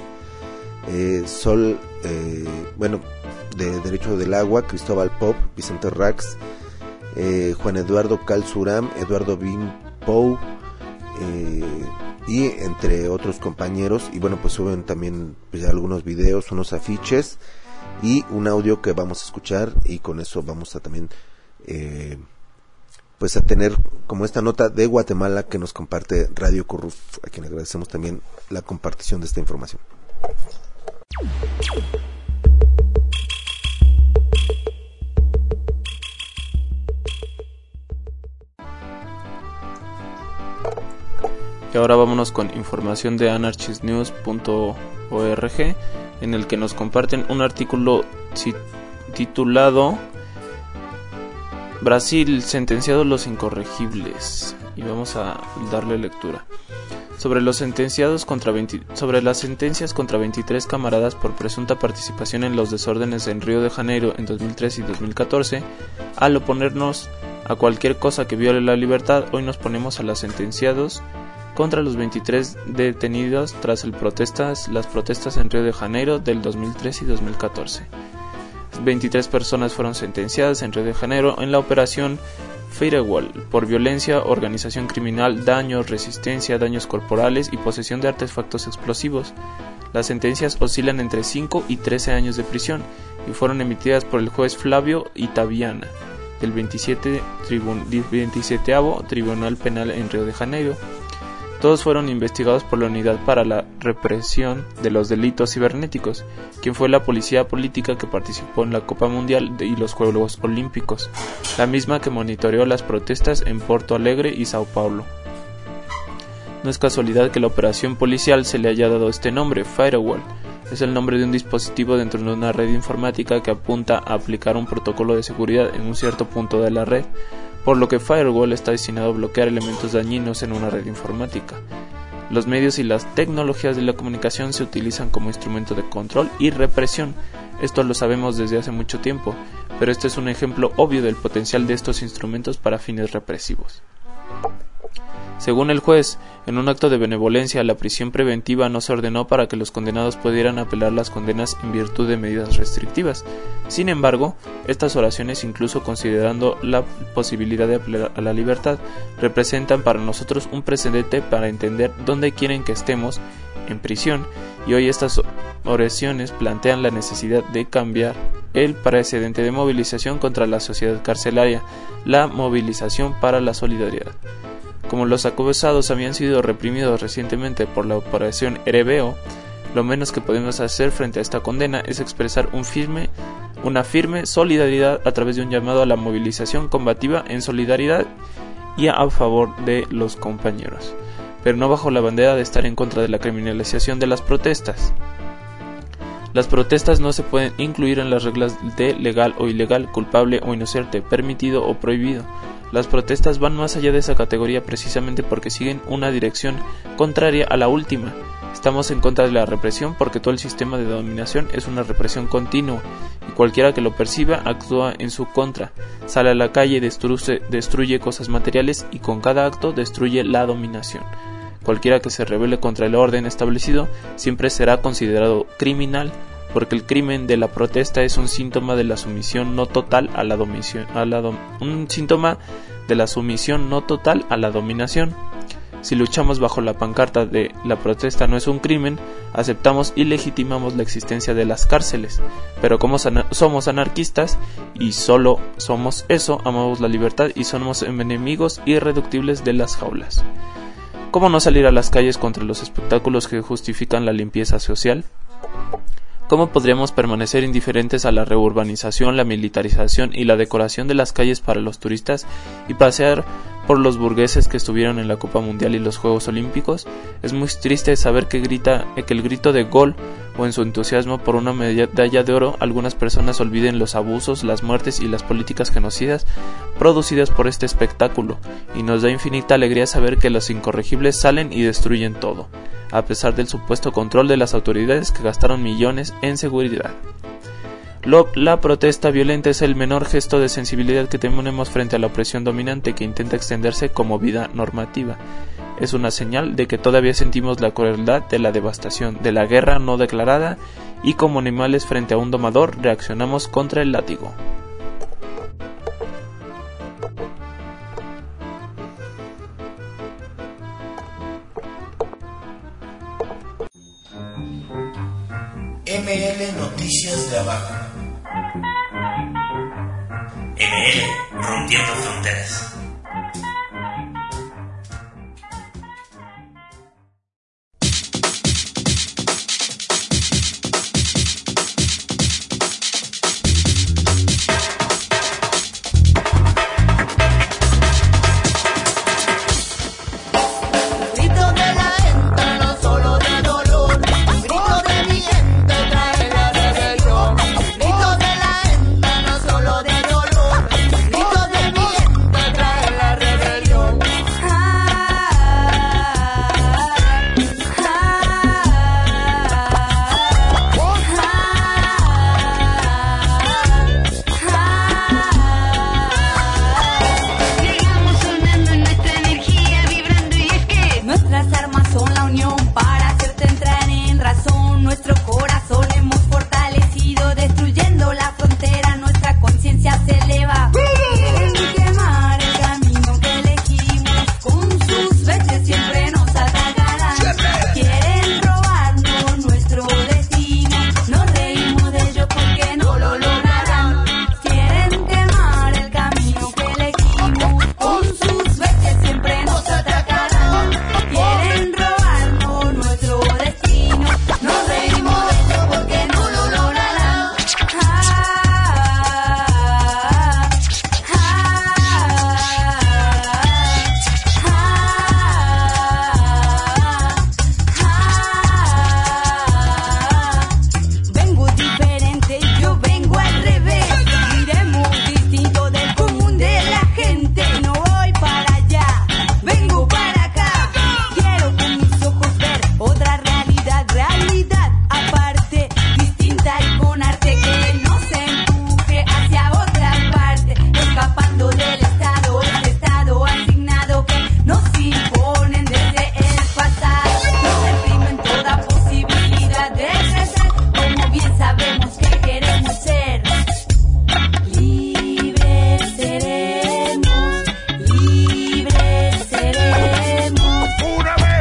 de derecho del agua, Cristóbal Pop, Vicente Rax, Juan Eduardo Cal Suram, Eduardo Bin Pou, y entre otros compañeros. Y bueno, pues suben también pues, algunos videos, unos afiches y un audio que vamos a escuchar, y con eso vamos a también pues a tener como esta nota de Guatemala que nos comparte Radio Currup, a quien agradecemos también la compartición de esta información. Y ahora vámonos con información de anarchistnews.org, en el que nos comparten un artículo titulado Brasil, sentenciados los incorregibles, y vamos a darle lectura. Sobre las sentencias contra 23 camaradas por presunta participación en los desórdenes en Río de Janeiro en 2013 y 2014, al oponernos a cualquier cosa que viole la libertad, hoy nos ponemos a los sentenciados contra los 23 detenidos tras las protestas en Río de Janeiro del 2013 y 2014. 23 personas fueron sentenciadas en Río de Janeiro en la operación Firewall por violencia, organización criminal, daños, resistencia, daños corporales y posesión de artefactos explosivos. Las sentencias oscilan entre 5 y 13 años de prisión y fueron emitidas por el juez Flavio Itaviana del 27º Tribunal Penal en Río de Janeiro. Todos fueron investigados por la Unidad para la Represión de los Delitos Cibernéticos, quien fue la policía política que participó en la Copa Mundial y los Juegos Olímpicos, la misma que monitoreó las protestas en Porto Alegre y Sao Paulo. No es casualidad que la operación policial se le haya dado este nombre, Firewall, Es el nombre de un dispositivo dentro de una red informática que apunta a aplicar un protocolo de seguridad en un cierto punto de la red, por lo que firewall está destinado a bloquear elementos dañinos en una red informática. Los medios y las tecnologías de la comunicación se utilizan como instrumento de control y represión. Esto lo sabemos desde hace mucho tiempo, pero este es un ejemplo obvio del potencial de estos instrumentos para fines represivos. Según el juez, en un acto de benevolencia, la prisión preventiva no se ordenó para que los condenados pudieran apelar las condenas en virtud de medidas restrictivas. Sin embargo, estas oraciones, incluso considerando la posibilidad de apelar a la libertad, representan para nosotros un precedente para entender dónde quieren que estemos en prisión, y hoy estas oraciones plantean la necesidad de cambiar el precedente de movilización contra la sociedad carcelaria, la movilización para la solidaridad. Como los acusados habían sido reprimidos recientemente por la operación Erebeo, lo menos que podemos hacer frente a esta condena es expresar una firme solidaridad a través de un llamado a la movilización combativa en solidaridad y a favor de los compañeros, pero no bajo la bandera de estar en contra de la criminalización de las protestas. Las protestas no se pueden incluir en las reglas de legal o ilegal, culpable o inocente, permitido o prohibido. Las protestas van más allá de esa categoría precisamente porque siguen una dirección contraria a la última. Estamos en contra de la represión porque todo el sistema de dominación es una represión continua y cualquiera que lo perciba actúa en su contra. Sale a la calle, destruye cosas materiales y con cada acto destruye la dominación. Cualquiera que se rebele contra el orden establecido siempre será considerado criminal, porque el crimen de la protesta es un síntoma de la sumisión no total a la dominación, Si luchamos bajo la pancarta de la protesta no es un crimen, aceptamos y legitimamos la existencia de las cárceles, pero como somos anarquistas y solo somos eso, amamos la libertad y somos enemigos irreductibles de las jaulas. ¿Cómo no salir a las calles contra los espectáculos que justifican la limpieza social? ¿Cómo podríamos permanecer indiferentes a la reurbanización, la militarización y la decoración de las calles para los turistas y pasear por los burgueses que estuvieron en la Copa Mundial y los Juegos Olímpicos? Es muy triste saber que el grito de gol o en su entusiasmo por una medalla de oro algunas personas olviden los abusos, las muertes y las políticas genocidas producidas por este espectáculo, y nos da infinita alegría saber que los incorregibles salen y destruyen todo, a pesar del supuesto control de las autoridades que gastaron millones en seguridad. La protesta violenta es el menor gesto de sensibilidad que tenemos frente a la opresión dominante que intenta extenderse como vida normativa. Es una señal de que todavía sentimos la crueldad de la devastación, de la guerra no declarada, y como animales frente a un domador reaccionamos contra el látigo. ML Noticias de Abajo. ML Rompiendo Fronteras. Grito de la gente, no solo de dolor, grito de mi gente. sabemos que queremos ser. Libres seremos, libres seremos. ¡Una vez!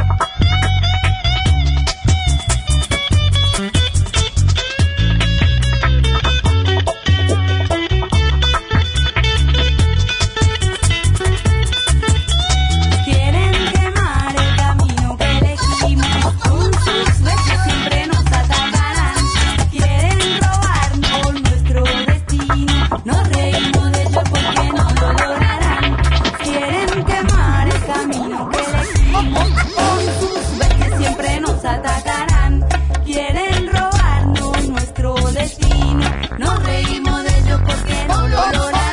Quieren quemar el camino que elegimos, con sus flechas siempre nos atacarán. Quieren robarnos nuestro destino, nos reímos de ellos porque no lo lograrán. Quieren quemar el camino que elegimos, con sus flechas siempre nos atacarán. Quieren robarnos nuestro destino, nos reímos de ellos porque no lo lograrán.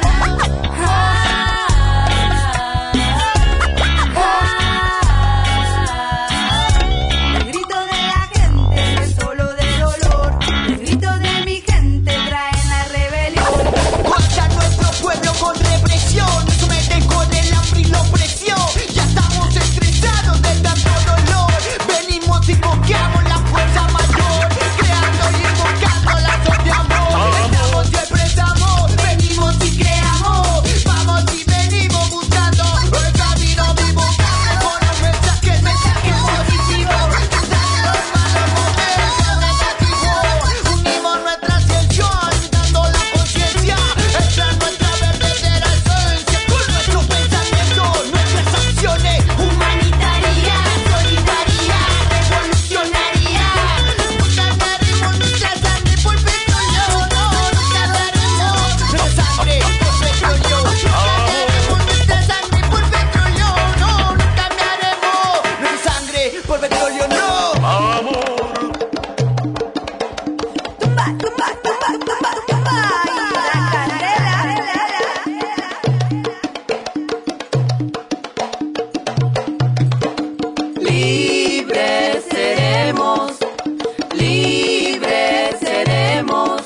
El grito de la gente es solo de dolor, el grito de mi gente trae la rebelión. Contra nuestro pueblo con represión, nos someten con el hambre y la opresión. Ya estamos estresados de tanto dolor, venimos y invoqueamos la fuerza mayor, creando y invocando lazos de amor. Estamos y expresamos, venimos y creamos, vamos y venimos buscando el camino vivo con el mensaje positivo, dando los malos momentos negativos. Unimos nuestra ascensión, dando la conciencia, esta es nuestra verdadera esencia, con nuestro pensamiento, nuestras acciones, Humanitaria, solidaria, revolucionaria. nunca daremos nuestra sangre por petróleo, no, nunca daremos nuestra sangre por petróleo, nunca daremos nuestra sangre por petróleo, no, nunca cambiaremos nuestra sangre por petróleo, no. Tumba, tumba, tumba, tumba, tumba. Y la candela. Libres seremos, libres seremos,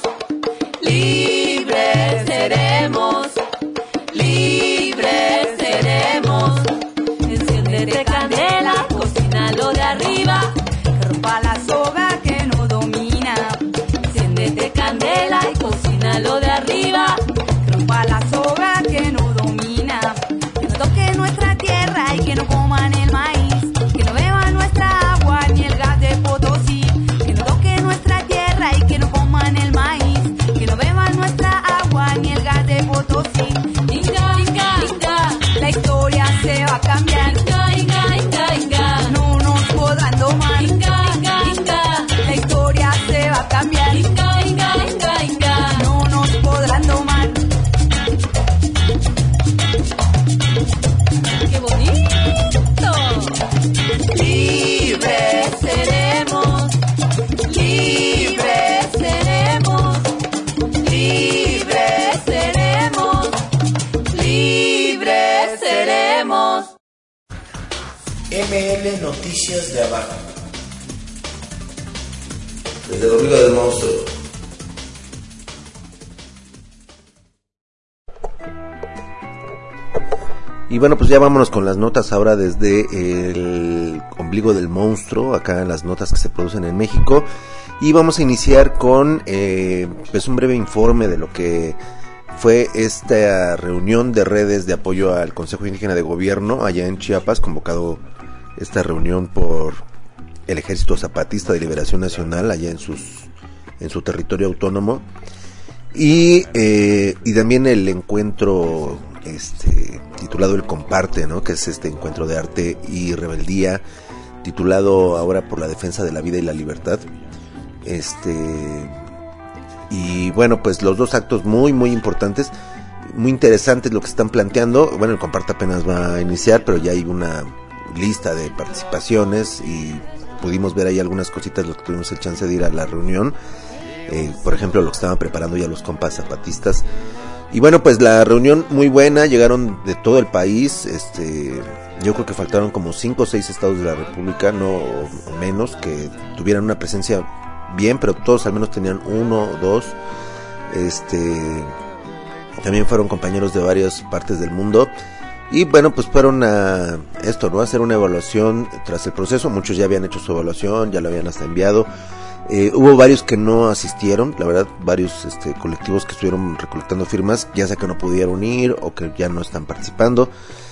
libres seremos, libres seremos. Enciéndete candela, cocínalo de arriba, que rompa la soga que no domina. Enciéndete candela y cocínalo de arriba, que rompa la soga que no domina. Que no toque nuestra tierra y que no coman el maíz, que no beban nuestra agua ni el gas de Potosí. Que no toque nuestra tierra y que no coman el maíz, que no beban nuestra agua ni el gas de Potosí. Inga, inga, inga, la historia se va a cambiar. Inga, inga, inga, inga, no nos podrán domar. Inga, inga, inga, la historia se va a cambiar. Inga, inga, inga, inga, no nos podrán domar. ¡Qué bonito! Libres seremos, libres seremos, libres seremos, libres seremos. ML Noticias de Abajo. Desde el ombligo del monstruo. Y bueno, pues ya vámonos con las notas ahora desde el ombligo del monstruo, acá en las notas que se producen en México. Y vamos a iniciar con pues un breve informe de lo que fue esta reunión de redes de apoyo al Consejo Indígena de Gobierno allá en Chiapas, convocado esta reunión por el Ejército Zapatista de Liberación Nacional allá en su territorio autónomo. Y también el encuentro titulado El Comparte, ¿no? Que es este encuentro de arte y rebeldía, titulado ahora por la defensa de la vida y la libertad. Y bueno, pues los dos actos muy muy importantes, muy interesantes lo que están planteando. Bueno, el Comparte apenas va a iniciar, pero ya hay una lista de participaciones y pudimos ver ahí algunas cositas, los que tuvimos el chance de ir a la reunión. Por ejemplo, lo que estaban preparando ya los compas zapatistas. Y bueno, pues la reunión muy buena, llegaron de todo el país. Yo creo que faltaron como 5 o 6 estados de la República, no o menos, que tuvieran una presencia bien, pero todos al menos tenían 1 o 2. También fueron compañeros de varias partes del mundo. Y bueno, pues fueron a esto, ¿no? A hacer una evaluación tras el proceso. Muchos ya habían hecho su evaluación, ya lo habían hasta enviado. Hubo varios que no asistieron, la verdad, varios colectivos que estuvieron recolectando firmas, ya sea que no pudieron ir o que ya no están participando.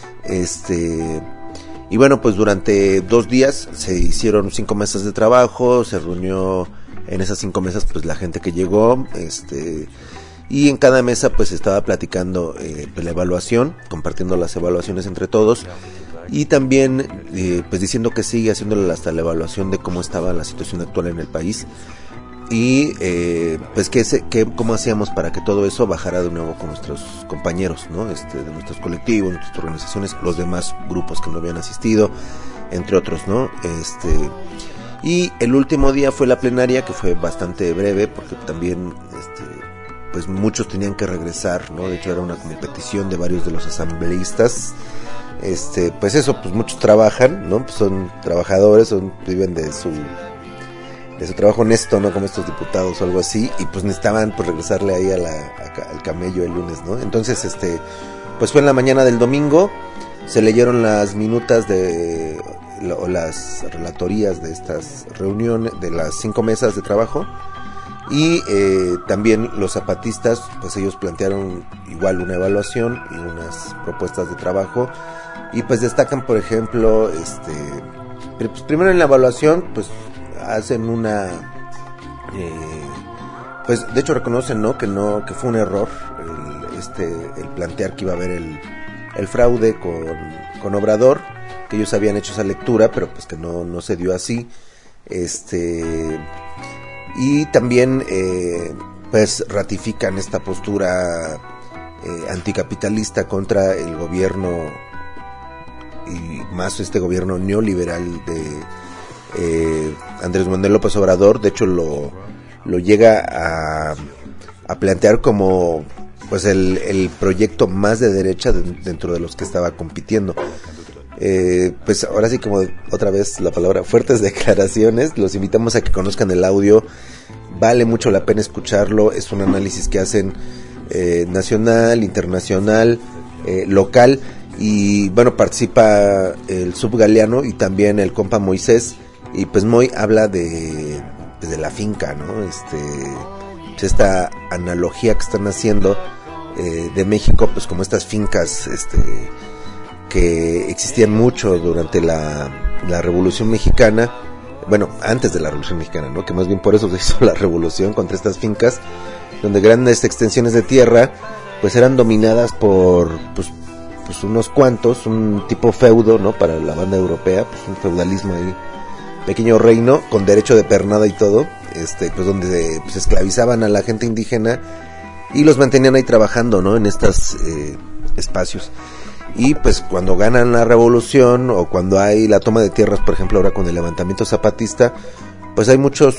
Y bueno, pues durante 2 días se hicieron 5 mesas de trabajo, se reunió en esas 5 mesas pues la gente que llegó, y en cada mesa pues estaba platicando pues, la evaluación, compartiendo las evaluaciones entre todos, y también pues diciendo que sigue haciéndole hasta la evaluación de cómo estaba la situación actual en el país, y pues cómo hacíamos para que todo eso bajara de nuevo con nuestros compañeros, ¿no? De nuestros colectivos, nuestras organizaciones, los demás grupos que no habían asistido, entre otros, ¿no? Y el último día fue la plenaria, que fue bastante breve porque también pues muchos tenían que regresar, ¿no? De hecho era una competición de varios de los asambleístas. Pues eso, pues muchos trabajan, ¿no? Pues son trabajadores, viven de su trabajo honesto, ¿no? Como estos diputados o algo así, y pues necesitaban pues regresarle ahí al camello el lunes, ¿no? Entonces, pues fue en la mañana del domingo, se leyeron las minutas o las relatorías de estas reuniones, de las 5 mesas de trabajo, y también los zapatistas, pues ellos plantearon igual una evaluación y unas propuestas de trabajo, y pues destacan, por ejemplo, pues primero en la evaluación, pues hacen una pues de hecho reconocen, ¿no? Que fue un error el plantear que iba a haber el fraude con Obrador, que ellos habían hecho esa lectura, pero pues que no se dio así, y también pues ratifican esta postura anticapitalista contra el gobierno, y más este gobierno neoliberal de Andrés Manuel López Obrador. De hecho lo llega a plantear como pues el proyecto más de derecha dentro de los que estaba compitiendo. Pues ahora sí, como otra vez la palabra, fuertes declaraciones. Los invitamos a que conozcan el audio, vale mucho la pena escucharlo. Es un análisis que hacen nacional, internacional, local, y bueno, participa el Subgaleano y también el compa Moisés. Y pues Moy habla de la finca, ¿no? Esta analogía que están haciendo de México, pues como estas fincas que existían mucho durante la Revolución Mexicana, bueno, antes de la Revolución Mexicana, ¿no? Que más bien por eso se hizo la revolución contra estas fincas, donde grandes extensiones de tierra pues eran dominadas por pues unos cuantos, un tipo feudo, ¿no? Para la banda europea, pues un feudalismo ahí, pequeño reino con derecho de pernada y todo, pues donde pues esclavizaban a la gente indígena y los mantenían ahí trabajando, ¿no? En estos espacios. Y pues cuando ganan la revolución, o cuando hay la toma de tierras, por ejemplo ahora con el levantamiento zapatista, pues hay muchos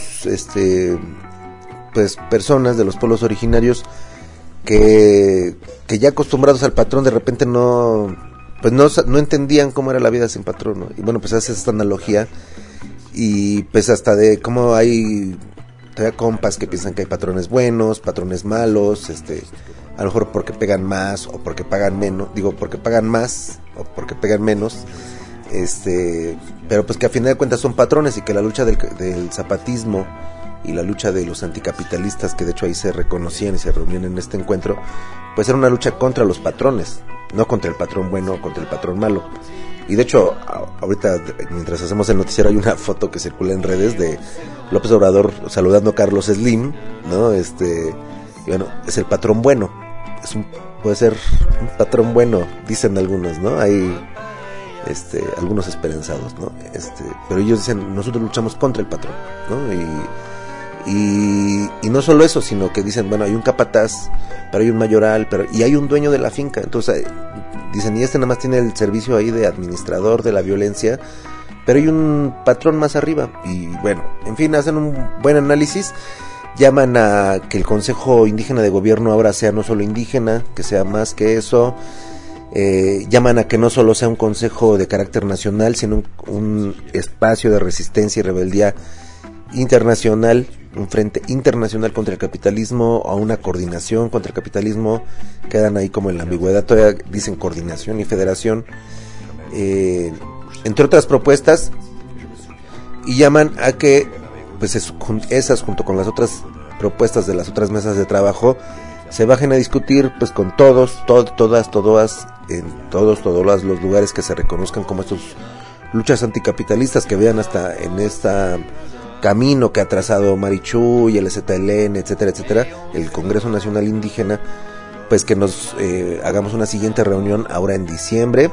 pues personas de los pueblos originarios que ya acostumbrados al patrón, de repente no entendían cómo era la vida sin patrón, ¿no? Y bueno, pues hace esta analogía, y pues hasta de cómo hay todavía compas que piensan que hay patrones buenos, patrones malos, a lo mejor porque pegan más o porque pagan menos, porque pagan más o porque pegan menos, pero pues que a final de cuentas son patrones, y que la lucha del zapatismo y la lucha de los anticapitalistas, que de hecho ahí se reconocían y se reunían en este encuentro, pues era una lucha contra los patrones, no contra el patrón bueno o contra el patrón malo. Y de hecho, ahorita mientras hacemos el noticiero hay una foto que circula en redes de López Obrador saludando a Carlos Slim, ¿no? Y bueno, es el patrón bueno, puede ser un patrón bueno, dicen algunos, ¿no? Hay algunos esperanzados, ¿no? Pero ellos dicen, nosotros luchamos contra el patrón, ¿no? Y no solo eso, sino que dicen, bueno, hay un capataz, pero hay un mayoral, y hay un dueño de la finca. Entonces dicen, y nada más tiene el servicio ahí de administrador de la violencia, pero hay un patrón más arriba. Y bueno, en fin, hacen un buen análisis. Llaman a que el Consejo Indígena de Gobierno ahora sea no solo indígena, que sea más que eso. Llaman a que no solo sea un consejo de carácter nacional, sino un espacio de resistencia y rebeldía internacional, un frente internacional contra el capitalismo, o una coordinación contra el capitalismo. Quedan ahí como en la ambigüedad, todavía dicen coordinación y federación, entre otras propuestas, y llaman a que pues esas junto con las otras propuestas de las otras mesas de trabajo se bajen a discutir pues con todas en todos los lugares que se reconozcan como estos luchas anticapitalistas, que vean hasta en esta camino que ha trazado Marichú y el ZLN, etcétera, etcétera, el Congreso Nacional Indígena, pues que nos hagamos una siguiente reunión ahora en diciembre,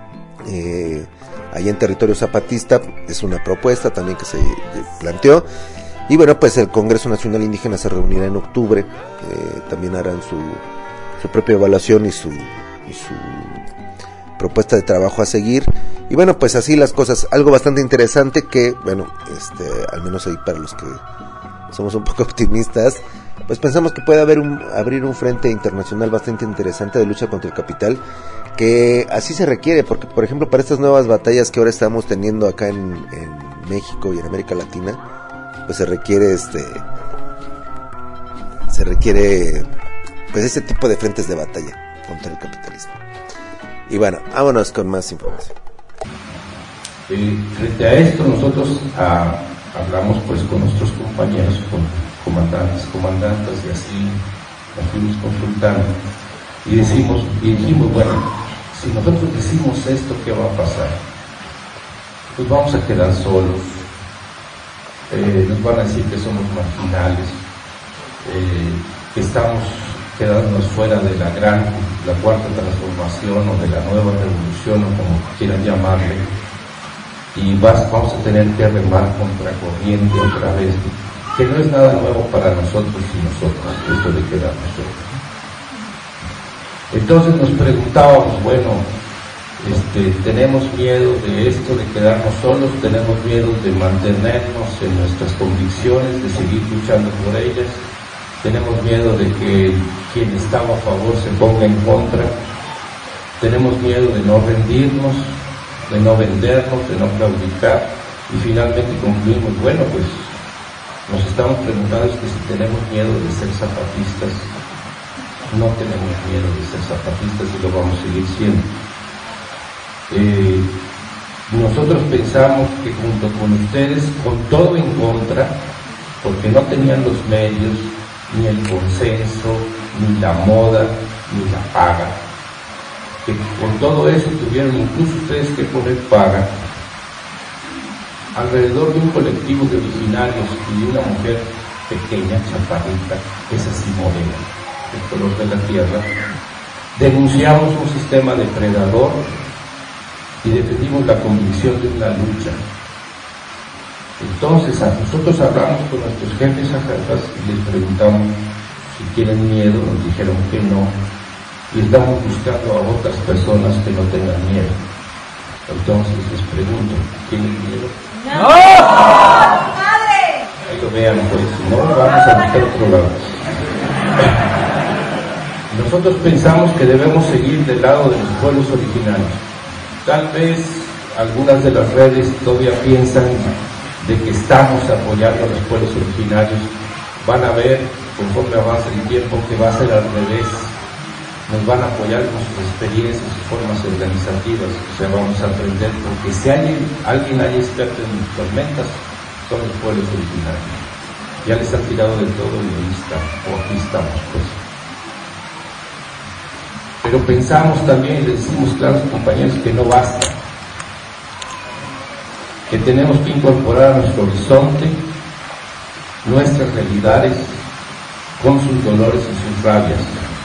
allá en territorio zapatista. Es una propuesta también que se planteó. Y bueno, pues el Congreso Nacional Indígena se reunirá en octubre, también harán su propia evaluación y su propuesta de trabajo a seguir. Y bueno, pues así las cosas. Algo bastante interesante que, bueno, al menos ahí para los que somos un poco optimistas, pues pensamos que puede abrir un frente internacional bastante interesante de lucha contra el capital, que así se requiere, porque por ejemplo para estas nuevas batallas que ahora estamos teniendo acá en México y en América Latina, pues se requiere pues ese tipo de frentes de batalla contra el capitalismo. Y bueno, vámonos con más información. Frente a esto nosotros hablamos pues con nuestros compañeros, con comandantes y así nos fuimos consultando y dijimos, bueno, si nosotros decimos esto, ¿qué va a pasar? Pues vamos a quedar solos. Nos van a decir que somos marginales, que estamos quedándonos fuera de la cuarta transformación o de la nueva revolución o como quieran llamarle, y vamos a tener que remar contra corriente otra vez, que no es nada nuevo para nosotros y nosotras, esto de quedarnos solos. Entonces nos preguntábamos, bueno, tenemos miedo de esto, de quedarnos solos, tenemos miedo de mantenernos en nuestras convicciones, de seguir luchando por ellas, tenemos miedo de que quien estaba a favor se ponga en contra, tenemos miedo de no rendirnos, de no vendernos, de no claudicar, y finalmente concluimos, bueno, pues nos estamos preguntando que si tenemos miedo de ser zapatistas. No tenemos miedo de ser zapatistas y lo vamos a seguir siendo. Nosotros pensamos que junto con ustedes, con todo en contra, porque no tenían los medios, ni el consenso, ni la moda, ni la paga, que con todo eso tuvieron incluso ustedes que poner paga, alrededor de un colectivo de originarios y de una mujer pequeña, chaparrita, es así morena, el color de la tierra, denunciamos un sistema depredador y defendimos la convicción de una lucha. Entonces nosotros hablamos con nuestros jefes ajatas y les preguntamos si tienen miedo, nos dijeron que no, y estamos buscando a otras personas que no tengan miedo. Entonces les pregunto, ¿tienen miedo? ¡No! Ahí lo vean, pues, si no, vamos a buscar otro lado. Nosotros pensamos que debemos seguir del lado de los pueblos originarios. Tal vez algunas de las redes todavía piensan de que estamos apoyando a los pueblos originarios. Van a ver, conforme avance el tiempo, que va a ser al revés. Nos van a apoyar con sus experiencias y formas organizativas. O sea, vamos a aprender, porque si alguien hay experto en tormentas, son los pueblos originarios. Ya les han tirado de todo y aquí estamos, pues. Pero pensamos también, les decimos claros compañeros, que no basta, que tenemos que incorporar a nuestro horizonte nuestras realidades con sus dolores y sus rabias.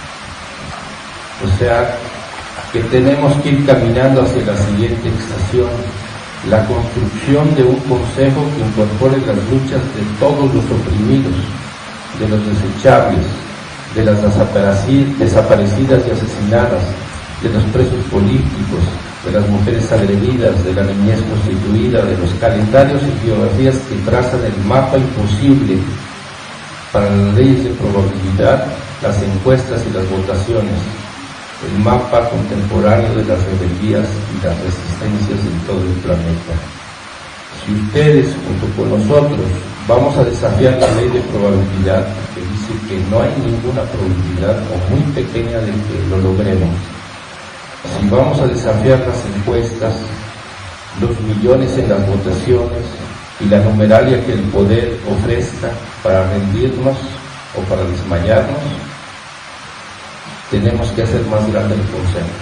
O sea, que tenemos que ir caminando hacia la siguiente estación, la construcción de un consejo que incorpore las luchas de todos los oprimidos, de los desechables, de las desaparecidas y asesinadas, de los presos políticos, de las mujeres agredidas, de la niñez prostituida, de los calendarios y biografías que trazan el mapa imposible para las leyes de probabilidad, las encuestas y las votaciones, el mapa contemporáneo de las rebeldías y las resistencias en todo el planeta. Si ustedes, junto con nosotros, vamos a desafiar la ley de probabilidad, que dice que no hay ninguna probabilidad o muy pequeña de que lo logremos, si vamos a desafiar las encuestas, los millones en las votaciones y la numeralia que el poder ofrezca para rendirnos o para desmayarnos, tenemos que hacer más grande el consejo.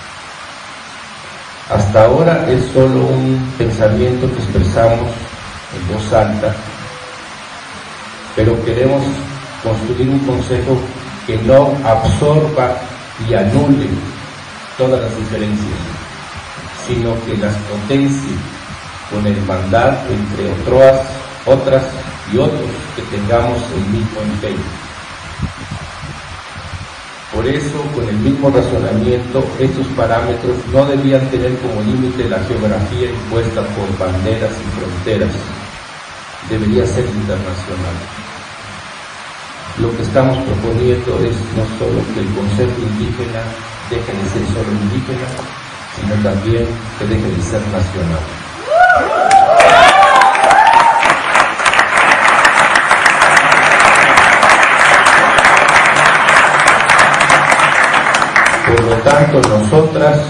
Hasta ahora es solo un pensamiento que expresamos en voz alta, pero queremos construir un consejo que no absorba y anule todas las diferencias, sino que las potencie con hermandad entre otras y otros que tengamos el mismo empeño. Por eso, con el mismo razonamiento, estos parámetros no debían tener como límite la geografía impuesta por banderas y fronteras. Debería ser internacional. Lo que estamos proponiendo es no solo que el Consejo Indígena deje de ser solo indígena, sino también que deje de ser nacional. Por lo tanto, nosotros,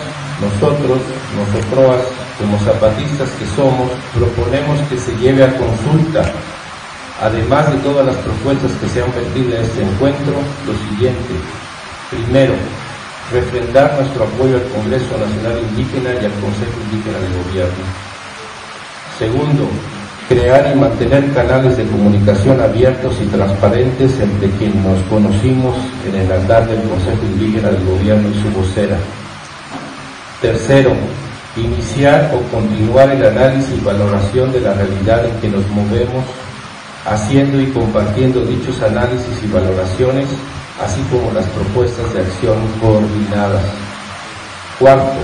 como zapatistas que somos, proponemos que se lleve a consulta, además de todas las propuestas que se han vertido en este encuentro, lo siguiente. Primero, refrendar nuestro apoyo al Congreso Nacional Indígena y al Consejo Indígena de Gobierno. Segundo, crear y mantener canales de comunicación abiertos y transparentes entre quienes nos conocimos en el andar del Consejo Indígena del Gobierno y su vocera. Tercero, iniciar o continuar el análisis y valoración de la realidad en que nos movemos, haciendo y compartiendo dichos análisis y valoraciones, así como las propuestas de acción coordinadas. Cuarto,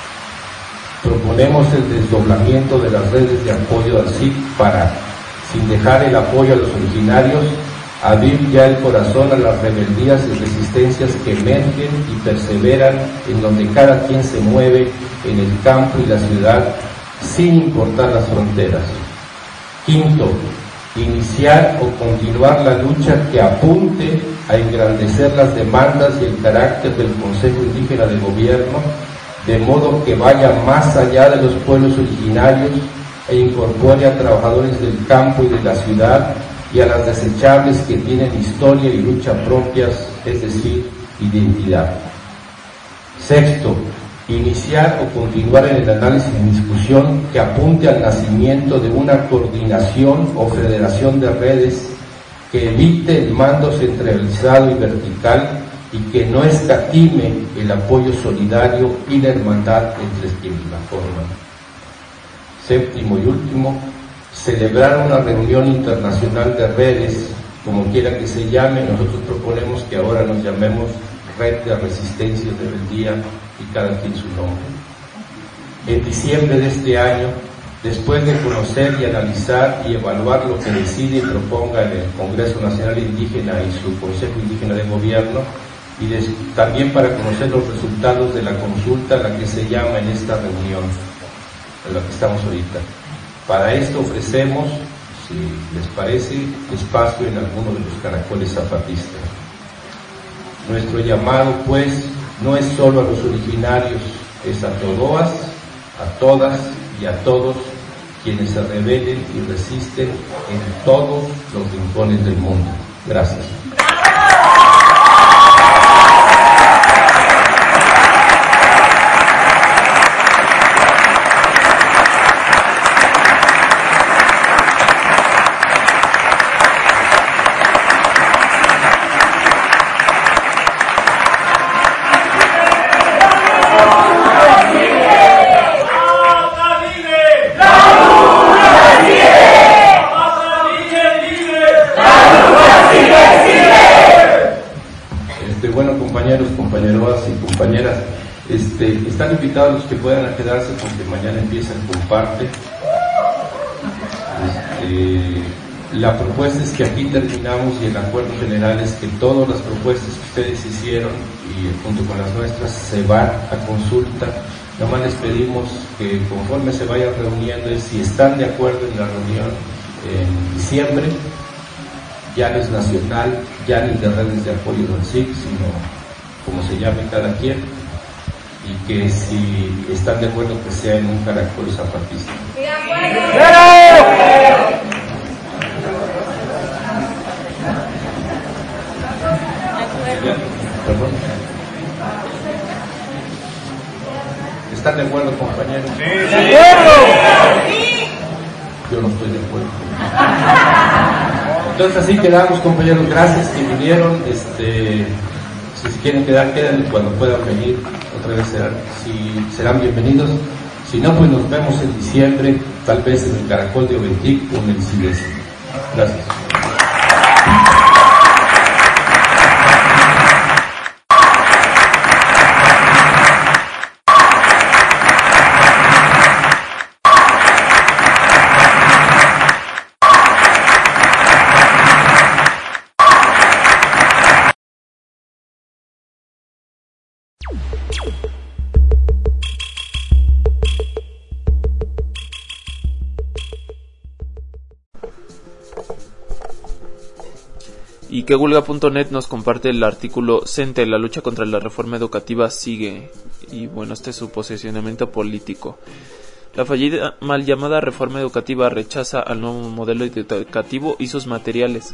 proponemos el desdoblamiento de las redes de apoyo al CIC para, sin dejar el apoyo a los originarios, abrir ya el corazón a las rebeldías y resistencias que emergen y perseveran en donde cada quien se mueve en el campo y la ciudad, sin importar las fronteras. Quinto, iniciar o continuar la lucha que apunte a engrandecer las demandas y el carácter del Consejo Indígena de Gobierno, de modo que vaya más allá de los pueblos originarios e incorpore a trabajadores del campo y de la ciudad y a las desechables que tienen historia y lucha propias, es decir, identidad. Sexto, iniciar o continuar en el análisis y discusión que apunte al nacimiento de una coordinación o federación de redes que evite el mando centralizado y vertical y que no escatime el apoyo solidario y la hermandad entre quienes la forman. Séptimo y último, celebrar una reunión internacional de redes, como quiera que se llame. Nosotros proponemos que ahora nos llamemos Red de Resistencia y Rebeldía y cada quien su nombre. En diciembre de este año, después de conocer y analizar y evaluar lo que decide y proponga en el Congreso Nacional Indígena y su Consejo Indígena de Gobierno, y también para conocer los resultados de la consulta a la que se llama en esta reunión, en la que estamos ahorita. Para esto ofrecemos, si les parece, espacio en alguno de los caracoles zapatistas. Nuestro llamado, pues, no es solo a los originarios, es a todas y a todos quienes se rebelen y resisten en todos los rincones del mundo. Gracias. Compañeros y compañeras, están invitados los que puedan quedarse porque mañana empieza el comparte. La propuesta es que aquí terminamos y el acuerdo general es que todas las propuestas que ustedes hicieron y junto con las nuestras se van a consulta. Nomás les pedimos que conforme se vayan reuniendo, si están de acuerdo en la reunión en diciembre, ya no es nacional, ya ni de redes de apoyo del SIC, sino como se llame cada quien, y que si están de acuerdo que sea en un caracol zapatista. ¡De acuerdo! Perdón. ¿Están de acuerdo, compañeros? Sí, de acuerdo. Yo no estoy de acuerdo. Entonces así quedamos, compañeros. Gracias que vinieron. Si se quieren quedar, queden. Cuando puedan venir otra vez serán bienvenidos. Si no, pues nos vemos en diciembre, tal vez en el Caracol de Oventic o en el CIDES. Gracias. Y quehulga.net nos comparte el artículo CENTE, la lucha contra la reforma educativa sigue. Y bueno, este es su posicionamiento político. La fallida mal llamada reforma educativa rechaza al nuevo modelo educativo y sus materiales.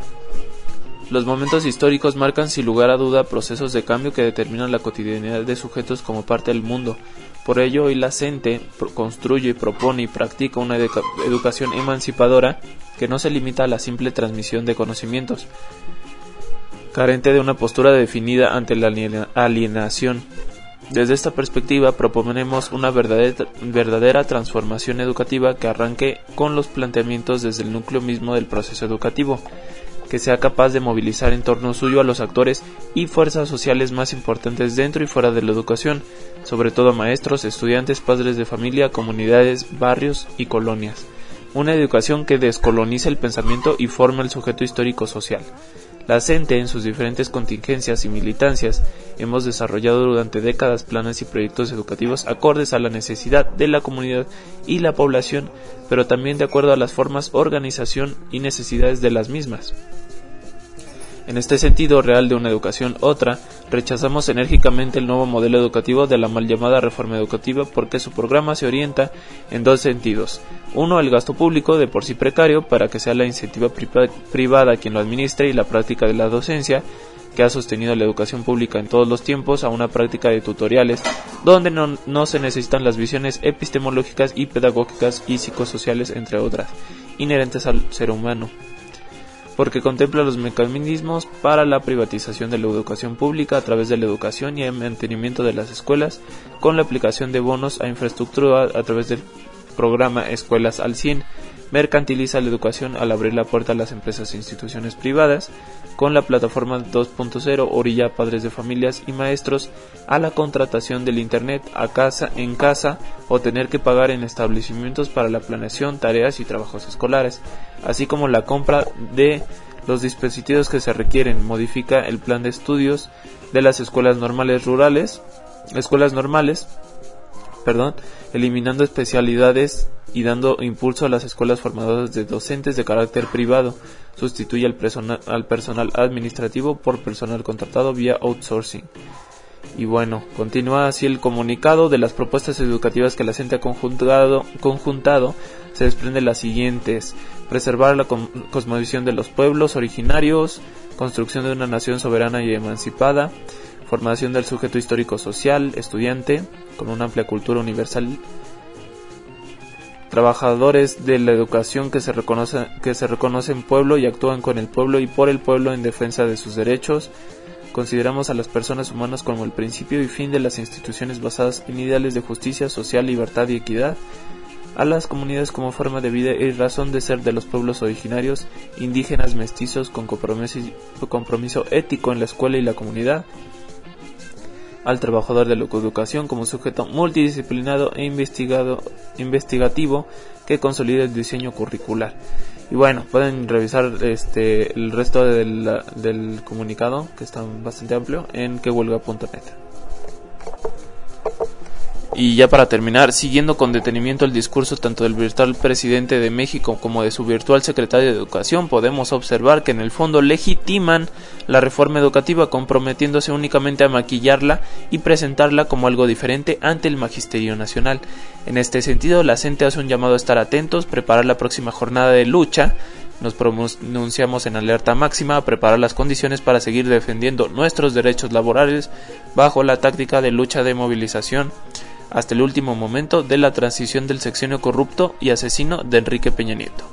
Los momentos históricos marcan sin lugar a duda procesos de cambio que determinan la cotidianidad de sujetos como parte del mundo. Por ello, hoy la CENTE construye, propone y practica una educación emancipadora que no se limita a la simple transmisión de conocimientos, carente de una postura definida ante la alienación. Desde esta perspectiva proponemos una verdadera transformación educativa que arranque con los planteamientos desde el núcleo mismo del proceso educativo, que sea capaz de movilizar en torno suyo a los actores y fuerzas sociales más importantes dentro y fuera de la educación, sobre todo maestros, estudiantes, padres de familia, comunidades, barrios y colonias. Una educación que descolonice el pensamiento y forme el sujeto histórico social. La CENTE, en sus diferentes contingencias y militancias, hemos desarrollado durante décadas planes y proyectos educativos acordes a la necesidad de la comunidad y la población, pero también de acuerdo a las formas, organización y necesidades de las mismas. En este sentido real de una educación otra, rechazamos enérgicamente el nuevo modelo educativo de la mal llamada reforma educativa porque su programa se orienta en dos sentidos. Uno, el gasto público, de por sí precario, para que sea la iniciativa privada quien lo administre, y la práctica de la docencia, que ha sostenido la educación pública en todos los tiempos, a una práctica de tutoriales, donde no se necesitan las visiones epistemológicas y pedagógicas y psicosociales, entre otras, inherentes al ser humano, porque contempla los mecanismos para la privatización de la educación pública a través de la educación y el mantenimiento de las escuelas, con la aplicación de bonos a infraestructura a través del programa Escuelas al 100, mercantiliza la educación al abrir la puerta a las empresas e instituciones privadas, con la plataforma 2.0 orilla a padres de familias y maestros a la contratación del internet en casa o tener que pagar en establecimientos para la planeación, tareas y trabajos escolares, así como la compra de los dispositivos que se requieren. Modifica el plan de estudios de las escuelas normales, eliminando especialidades y dando impulso a las escuelas formadoras de docentes de carácter privado. Sustituye al personal administrativo por personal contratado vía outsourcing. Y bueno, continúa así el comunicado. De las propuestas educativas que la CENTE ha conjuntado, se desprenden las siguientes: preservar la cosmovisión de los pueblos originarios, construcción de una nación soberana y emancipada, formación del sujeto histórico social, estudiante, con una amplia cultura universal, trabajadores de la educación que se reconocen pueblo y actúan con el pueblo y por el pueblo en defensa de sus derechos. Consideramos a las personas humanas como el principio y fin de las instituciones basadas en ideales de justicia social, libertad y equidad, a las comunidades como forma de vida y razón de ser de los pueblos originarios, indígenas, mestizos, con compromiso ético en la escuela y la comunidad, al trabajador de la educación como sujeto multidisciplinado e investigativo que consolida el diseño curricular. Y bueno, pueden revisar el resto del comunicado, que está bastante amplio, en quehulga.net. Y ya para terminar, siguiendo con detenimiento el discurso tanto del virtual presidente de México como de su virtual secretario de Educación, podemos observar que en el fondo legitiman la reforma educativa, comprometiéndose únicamente a maquillarla y presentarla como algo diferente ante el Magisterio Nacional. En este sentido, la CENTE hace un llamado a estar atentos, preparar la próxima jornada de lucha. Nos pronunciamos en alerta máxima a preparar las condiciones para seguir defendiendo nuestros derechos laborales bajo la táctica de lucha de movilización hasta el último momento de la transición del sexenio corrupto y asesino de Enrique Peña Nieto.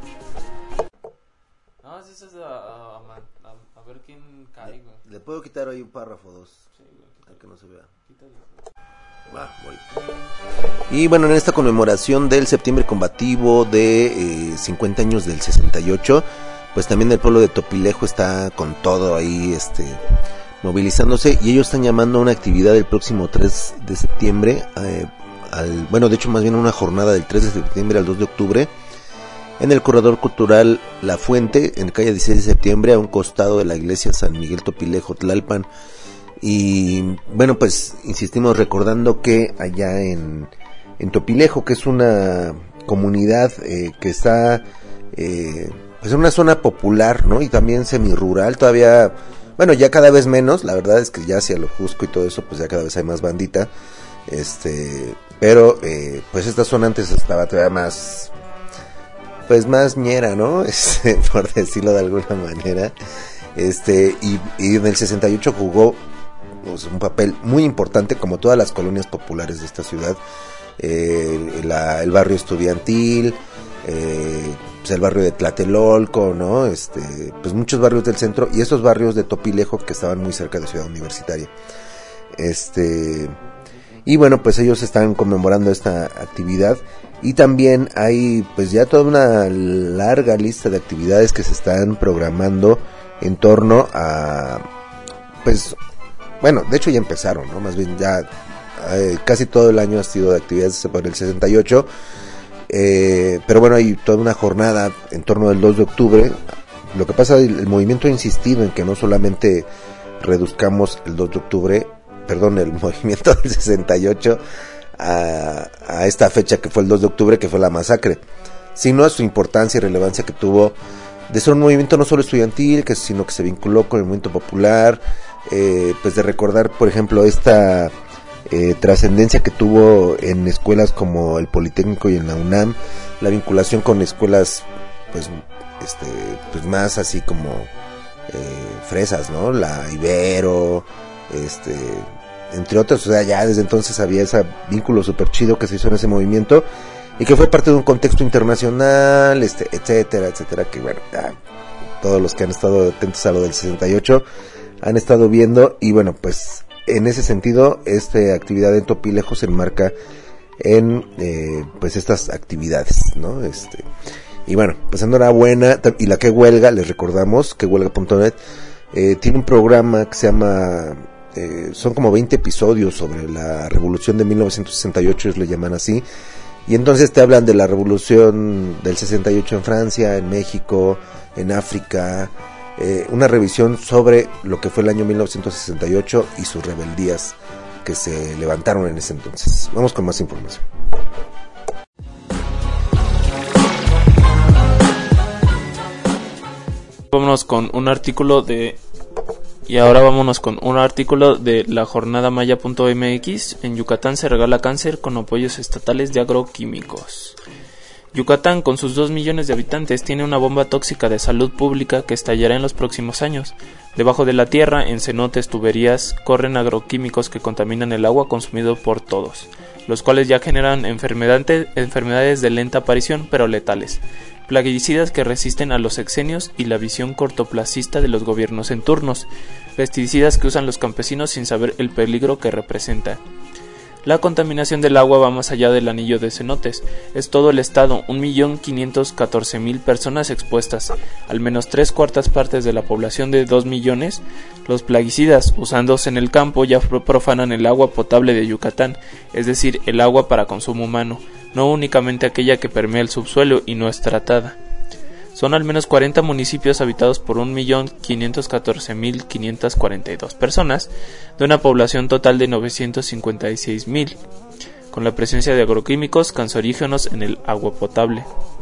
No, eso es a ver quién cae, güey. Le puedo quitar ahí un párrafo 2, sí, al que no se vea. Va, voy. Y bueno, en esta conmemoración del septiembre combativo de 50 años del 68, pues también el pueblo de Topilejo está con todo ahí, movilizándose, y ellos están llamando a una actividad el próximo 3 de septiembre, de hecho más bien una jornada del 3 de septiembre al 2 de octubre, en el Corredor Cultural La Fuente, en calle 16 de septiembre, a un costado de la iglesia San Miguel Topilejo, Tlalpan. Y bueno, pues insistimos recordando que allá en Topilejo, que es una comunidad que está pues en una zona popular, ¿no? Y también semirural, todavía, bueno, ya cada vez menos, la verdad es que ya hacia lo Jusco y todo eso, pues ya cada vez hay más bandita, pero pues esta zona antes estaba todavía más, pues más ñera, ¿no? Por decirlo de alguna manera, y en el 68 jugó pues un papel muy importante, como todas las colonias populares de esta ciudad, el barrio estudiantil, pues el barrio de Tlatelolco, ¿no? Pues muchos barrios del centro, y estos barrios de Topilejo que estaban muy cerca de Ciudad Universitaria. Y bueno, pues ellos están conmemorando esta actividad, y también hay pues ya toda una larga lista de actividades que se están programando en torno a, pues, bueno, de hecho ya empezaron, ¿no? Más bien ya casi todo el año ha sido de actividades por el 68, pero bueno, hay toda una jornada en torno del 2 de octubre. Lo que pasa, el movimiento ha insistido en que no solamente reduzcamos el 2 de octubre, perdón, el movimiento del 68 a esta fecha que fue el 2 de octubre, que fue la masacre, sino a su importancia y relevancia que tuvo de ser un movimiento no solo estudiantil, sino que se vinculó con el movimiento popular, pues de recordar, por ejemplo, esta trascendencia que tuvo en escuelas como el Politécnico y en la UNAM, la vinculación con escuelas pues más así como fresas, ¿no? La Ibero, entre otros. O sea, ya desde entonces había ese vínculo súper chido que se hizo en ese movimiento, y que fue parte de un contexto internacional, etcétera, que bueno, ya todos los que han estado atentos a lo del 68 han estado viendo. Y bueno, pues en ese sentido, esta actividad en Topilejo se enmarca en pues estas actividades, ¿no? Y bueno, pues enhorabuena. Y la Que Huelga, les recordamos, quehuelga.net, tiene un programa que se llama, son como 20 episodios sobre la revolución de 1968, ellos le llaman así. Y entonces te hablan de la revolución del 68 en Francia, en México, en África, una revisión sobre lo que fue el año 1968 y sus rebeldías que se levantaron en ese entonces. Vamos con más información. Vámonos con un artículo Y ahora vámonos con un artículo de la jornadamaya.mx. En Yucatán se regala cáncer con apoyos estatales de agroquímicos. Yucatán, con sus 2 millones de habitantes, tiene una bomba tóxica de salud pública que estallará en los próximos años. Debajo de la tierra, en cenotes, tuberías, corren agroquímicos que contaminan el agua consumido por todos, los cuales ya generan enfermedades de lenta aparición pero letales, plaguicidas que resisten a los sexenios y la visión cortoplacista de los gobiernos en turnos, pesticidas que usan los campesinos sin saber el peligro que representa. La contaminación del agua va más allá del anillo de cenotes, es todo el estado, 1.514.000 personas expuestas, al menos 3/4 partes de la población de 2 millones. Los plaguicidas, usándose en el campo, ya profanan el agua potable de Yucatán, es decir, el agua para consumo humano, no únicamente aquella que permea el subsuelo y no es tratada. Son al menos 40 municipios habitados por 1.514.542 personas, de una población total de 956.000. con la presencia de agroquímicos cancerígenos en el agua potable.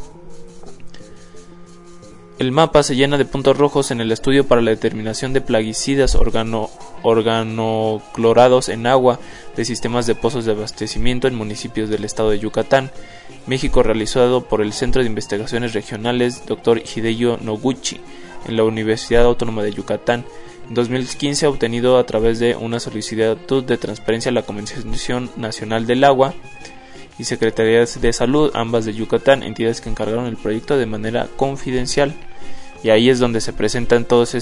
El mapa se llena de puntos rojos en el estudio para la determinación de plaguicidas organoclorados en agua de sistemas de pozos de abastecimiento en municipios del estado de Yucatán, México, realizado por el Centro de Investigaciones Regionales Dr. Hideo Noguchi en la Universidad Autónoma de Yucatán. En 2015 ha obtenido a través de una solicitud de transparencia la Comisión Nacional del Agua y Secretarías de Salud, ambas de Yucatán, entidades que encargaron el proyecto de manera confidencial. Y ahí es donde se presentan todas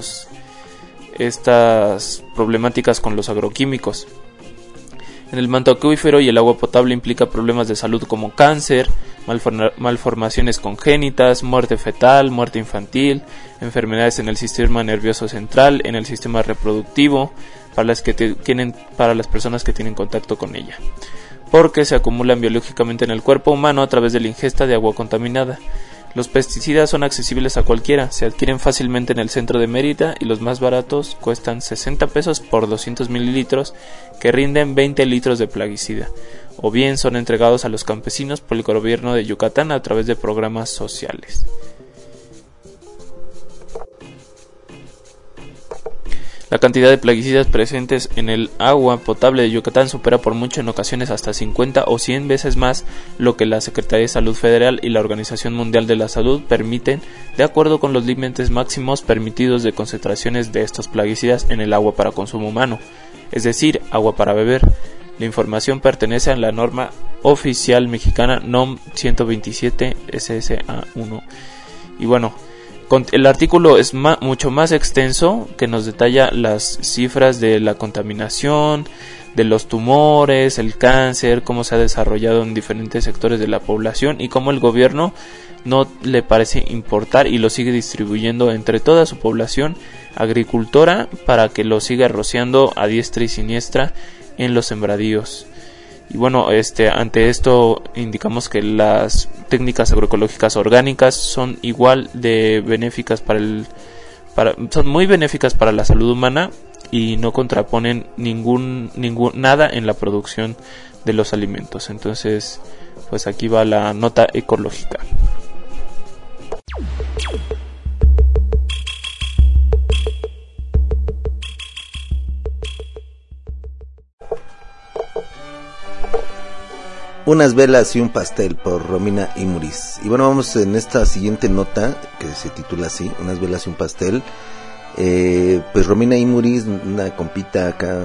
estas problemáticas con los agroquímicos. En el manto acuífero y el agua potable implica problemas de salud como cáncer, malformaciones congénitas, muerte fetal, muerte infantil, enfermedades en el sistema nervioso central, en el sistema reproductivo, para las personas que tienen contacto con ella, porque se acumulan biológicamente en el cuerpo humano a través de la ingesta de agua contaminada. Los pesticidas son accesibles a cualquiera, se adquieren fácilmente en el centro de Mérida y los más baratos cuestan 60 pesos por 200 mililitros que rinden 20 litros de plaguicida, o bien son entregados a los campesinos por el gobierno de Yucatán a través de programas sociales. La cantidad de plaguicidas presentes en el agua potable de Yucatán supera por mucho, en ocasiones hasta 50 o 100 veces más lo que la Secretaría de Salud Federal y la Organización Mundial de la Salud permiten, de acuerdo con los límites máximos permitidos de concentraciones de estos plaguicidas en el agua para consumo humano, es decir, agua para beber. La información pertenece a la norma oficial mexicana NOM 127 SSA1. Y bueno, el artículo es mucho más extenso, que nos detalla las cifras de la contaminación, de los tumores, el cáncer, cómo se ha desarrollado en diferentes sectores de la población y cómo el gobierno no le parece importar y lo sigue distribuyendo entre toda su población agricultora para que lo siga rociando a diestra y siniestra en los sembradíos. Y bueno, ante esto indicamos que las técnicas agroecológicas orgánicas son igual de benéficas son muy benéficas para la salud humana y no contraponen nada en la producción de los alimentos. Entonces, pues aquí va la nota ecológica. Unas velas y un pastel, por Romina Imuris. Y bueno, vamos en esta siguiente nota que se titula así, Unas velas y un pastel. Pues Romina Imuris, una compita acá,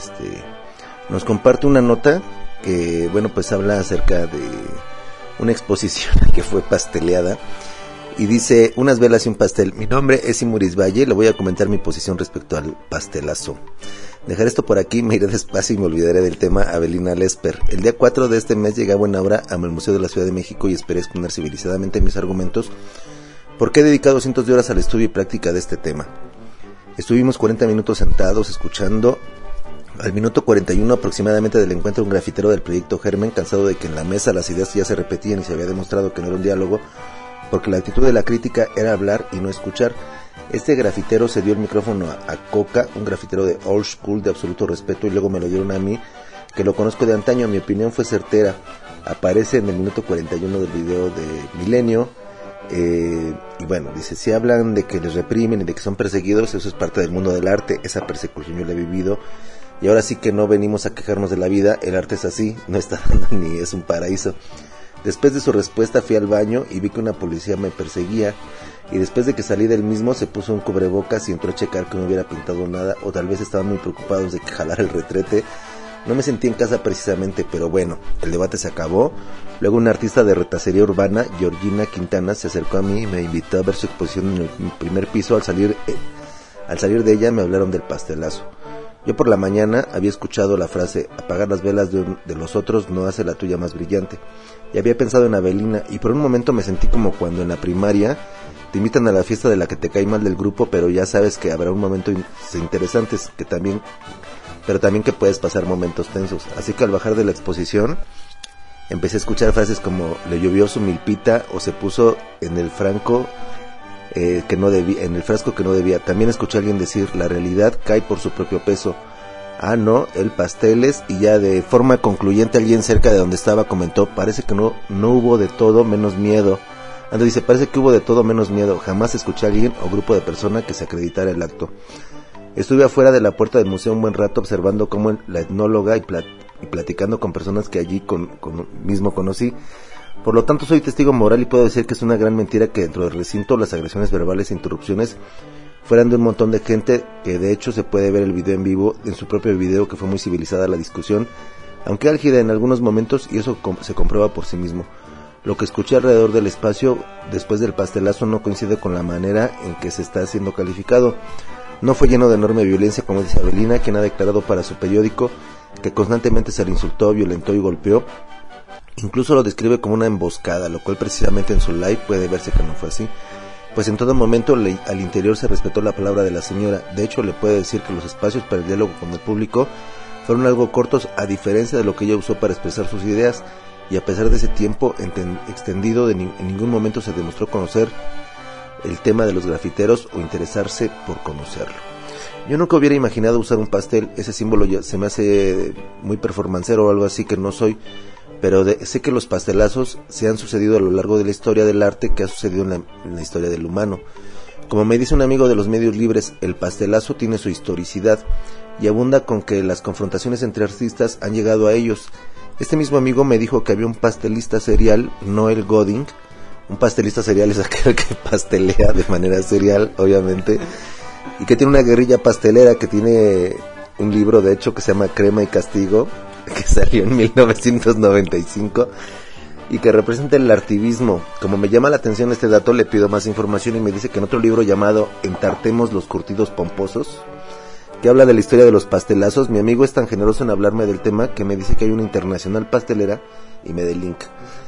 nos comparte una nota que, bueno, pues habla acerca de una exposición que fue pasteleada. Y dice: unas velas y un pastel. Mi nombre es Imuris Valle, le voy a comentar mi posición respecto al pastelazo. Dejaré esto por aquí, me iré despacio y me olvidaré del tema. Abelina Lesper. El día 4 de este mes llegué a buena hora al Museo de la Ciudad de México y esperé exponer civilizadamente mis argumentos, porque he dedicado cientos de horas al estudio y práctica de este tema. Estuvimos 40 minutos sentados escuchando. Al minuto 41 aproximadamente del encuentro, un grafitero del proyecto Germen, cansado de que en la mesa las ideas ya se repetían y se había demostrado que no era un diálogo, porque la actitud de la crítica era hablar y no escuchar. Este grafitero se dio el micrófono a Coca, un grafitero de old school de absoluto respeto, y luego me lo dieron a mí, que lo conozco de antaño. Mi opinión fue certera. Aparece en el minuto 41 del video de Milenio. Y bueno, dice: si hablan de que les reprimen y de que son perseguidos, eso es parte del mundo del arte. Esa persecución yo la he vivido, y ahora sí que no venimos a quejarnos de la vida. El arte es así, no está dando ni es un paraíso. Después de su respuesta fui al baño y vi que una policía me perseguía, y después de que salí del mismo se puso un cubrebocas y entró a checar que no hubiera pintado nada, o tal vez estaban muy preocupados de que jalara el retrete. No me sentí en casa precisamente, pero bueno, el debate se acabó. Luego una artista de retacería urbana, Georgina Quintana, se acercó a mí y me invitó a ver su exposición en el primer piso. Al salir de ella me hablaron del pastelazo. Yo por la mañana había escuchado la frase: apagar las velas de los otros no hace la tuya más brillante, y había pensado en Abelina, y por un momento me sentí como cuando en la primaria te invitan a la fiesta de la que te cae mal del grupo, pero ya sabes que habrá un momento interesantes, pero también que puedes pasar momentos tensos. Así que al bajar de la exposición empecé a escuchar frases como: le llovió su milpita, o se puso en el frasco que no debía. También escuché a alguien decir: la realidad cae por su propio peso. Ah, no, el pasteles. Y ya de forma concluyente alguien cerca de donde estaba comentó, parece que no hubo de todo menos miedo. Ando dice, parece que hubo de todo menos miedo. Jamás escuché a alguien o grupo de personas que se acreditara el acto. Estuve afuera de la puerta del museo un buen rato observando cómo la etnóloga y platicando con personas que allí mismo conocí. Por lo tanto soy testigo moral y puedo decir que es una gran mentira que dentro del recinto las agresiones verbales e interrupciones fueran de un montón de gente, que de hecho se puede ver el video en vivo, en su propio video, que fue muy civilizada la discusión, aunque álgida en algunos momentos, y eso se comprueba por sí mismo. Lo que escuché alrededor del espacio después del pastelazo no coincide con la manera en que se está siendo calificado. No fue lleno de enorme violencia, como dice Abelina, quien ha declarado para su periódico que constantemente se le insultó, violentó y golpeó. Incluso lo describe como una emboscada, lo cual precisamente en su live puede verse que no fue así. Pues en todo momento al interior se respetó la palabra de la señora. De hecho, le puede decir que los espacios para el diálogo con el público fueron algo cortos, a diferencia de lo que ella usó para expresar sus ideas, y a pesar de ese tiempo extendido, en ningún momento se demostró conocer el tema de los grafiteros o interesarse por conocerlo. Yo nunca hubiera imaginado usar un pastel, ese símbolo ya se me hace muy performancero o algo así, que no soy, pero sé que los pastelazos se han sucedido a lo largo de la historia del arte, que ha sucedido en la historia del humano. Como me dice un amigo de los medios libres, el pastelazo tiene su historicidad y abunda con que las confrontaciones entre artistas han llegado a ellos. Este mismo amigo me dijo que había un pastelista serial, Noel Goding. Un pastelista serial es aquel que pastelea de manera serial, obviamente, y que tiene una guerrilla pastelera, que tiene un libro de hecho que se llama Crema y Castigo, que salió en 1995 y que representa el artivismo. Como me llama la atención este dato, le pido más información y me dice que en otro libro llamado Entartemos los curtidos pomposos, que habla de la historia de los pastelazos, mi amigo es tan generoso en hablarme del tema que me dice que hay una internacional pastelera y me da el link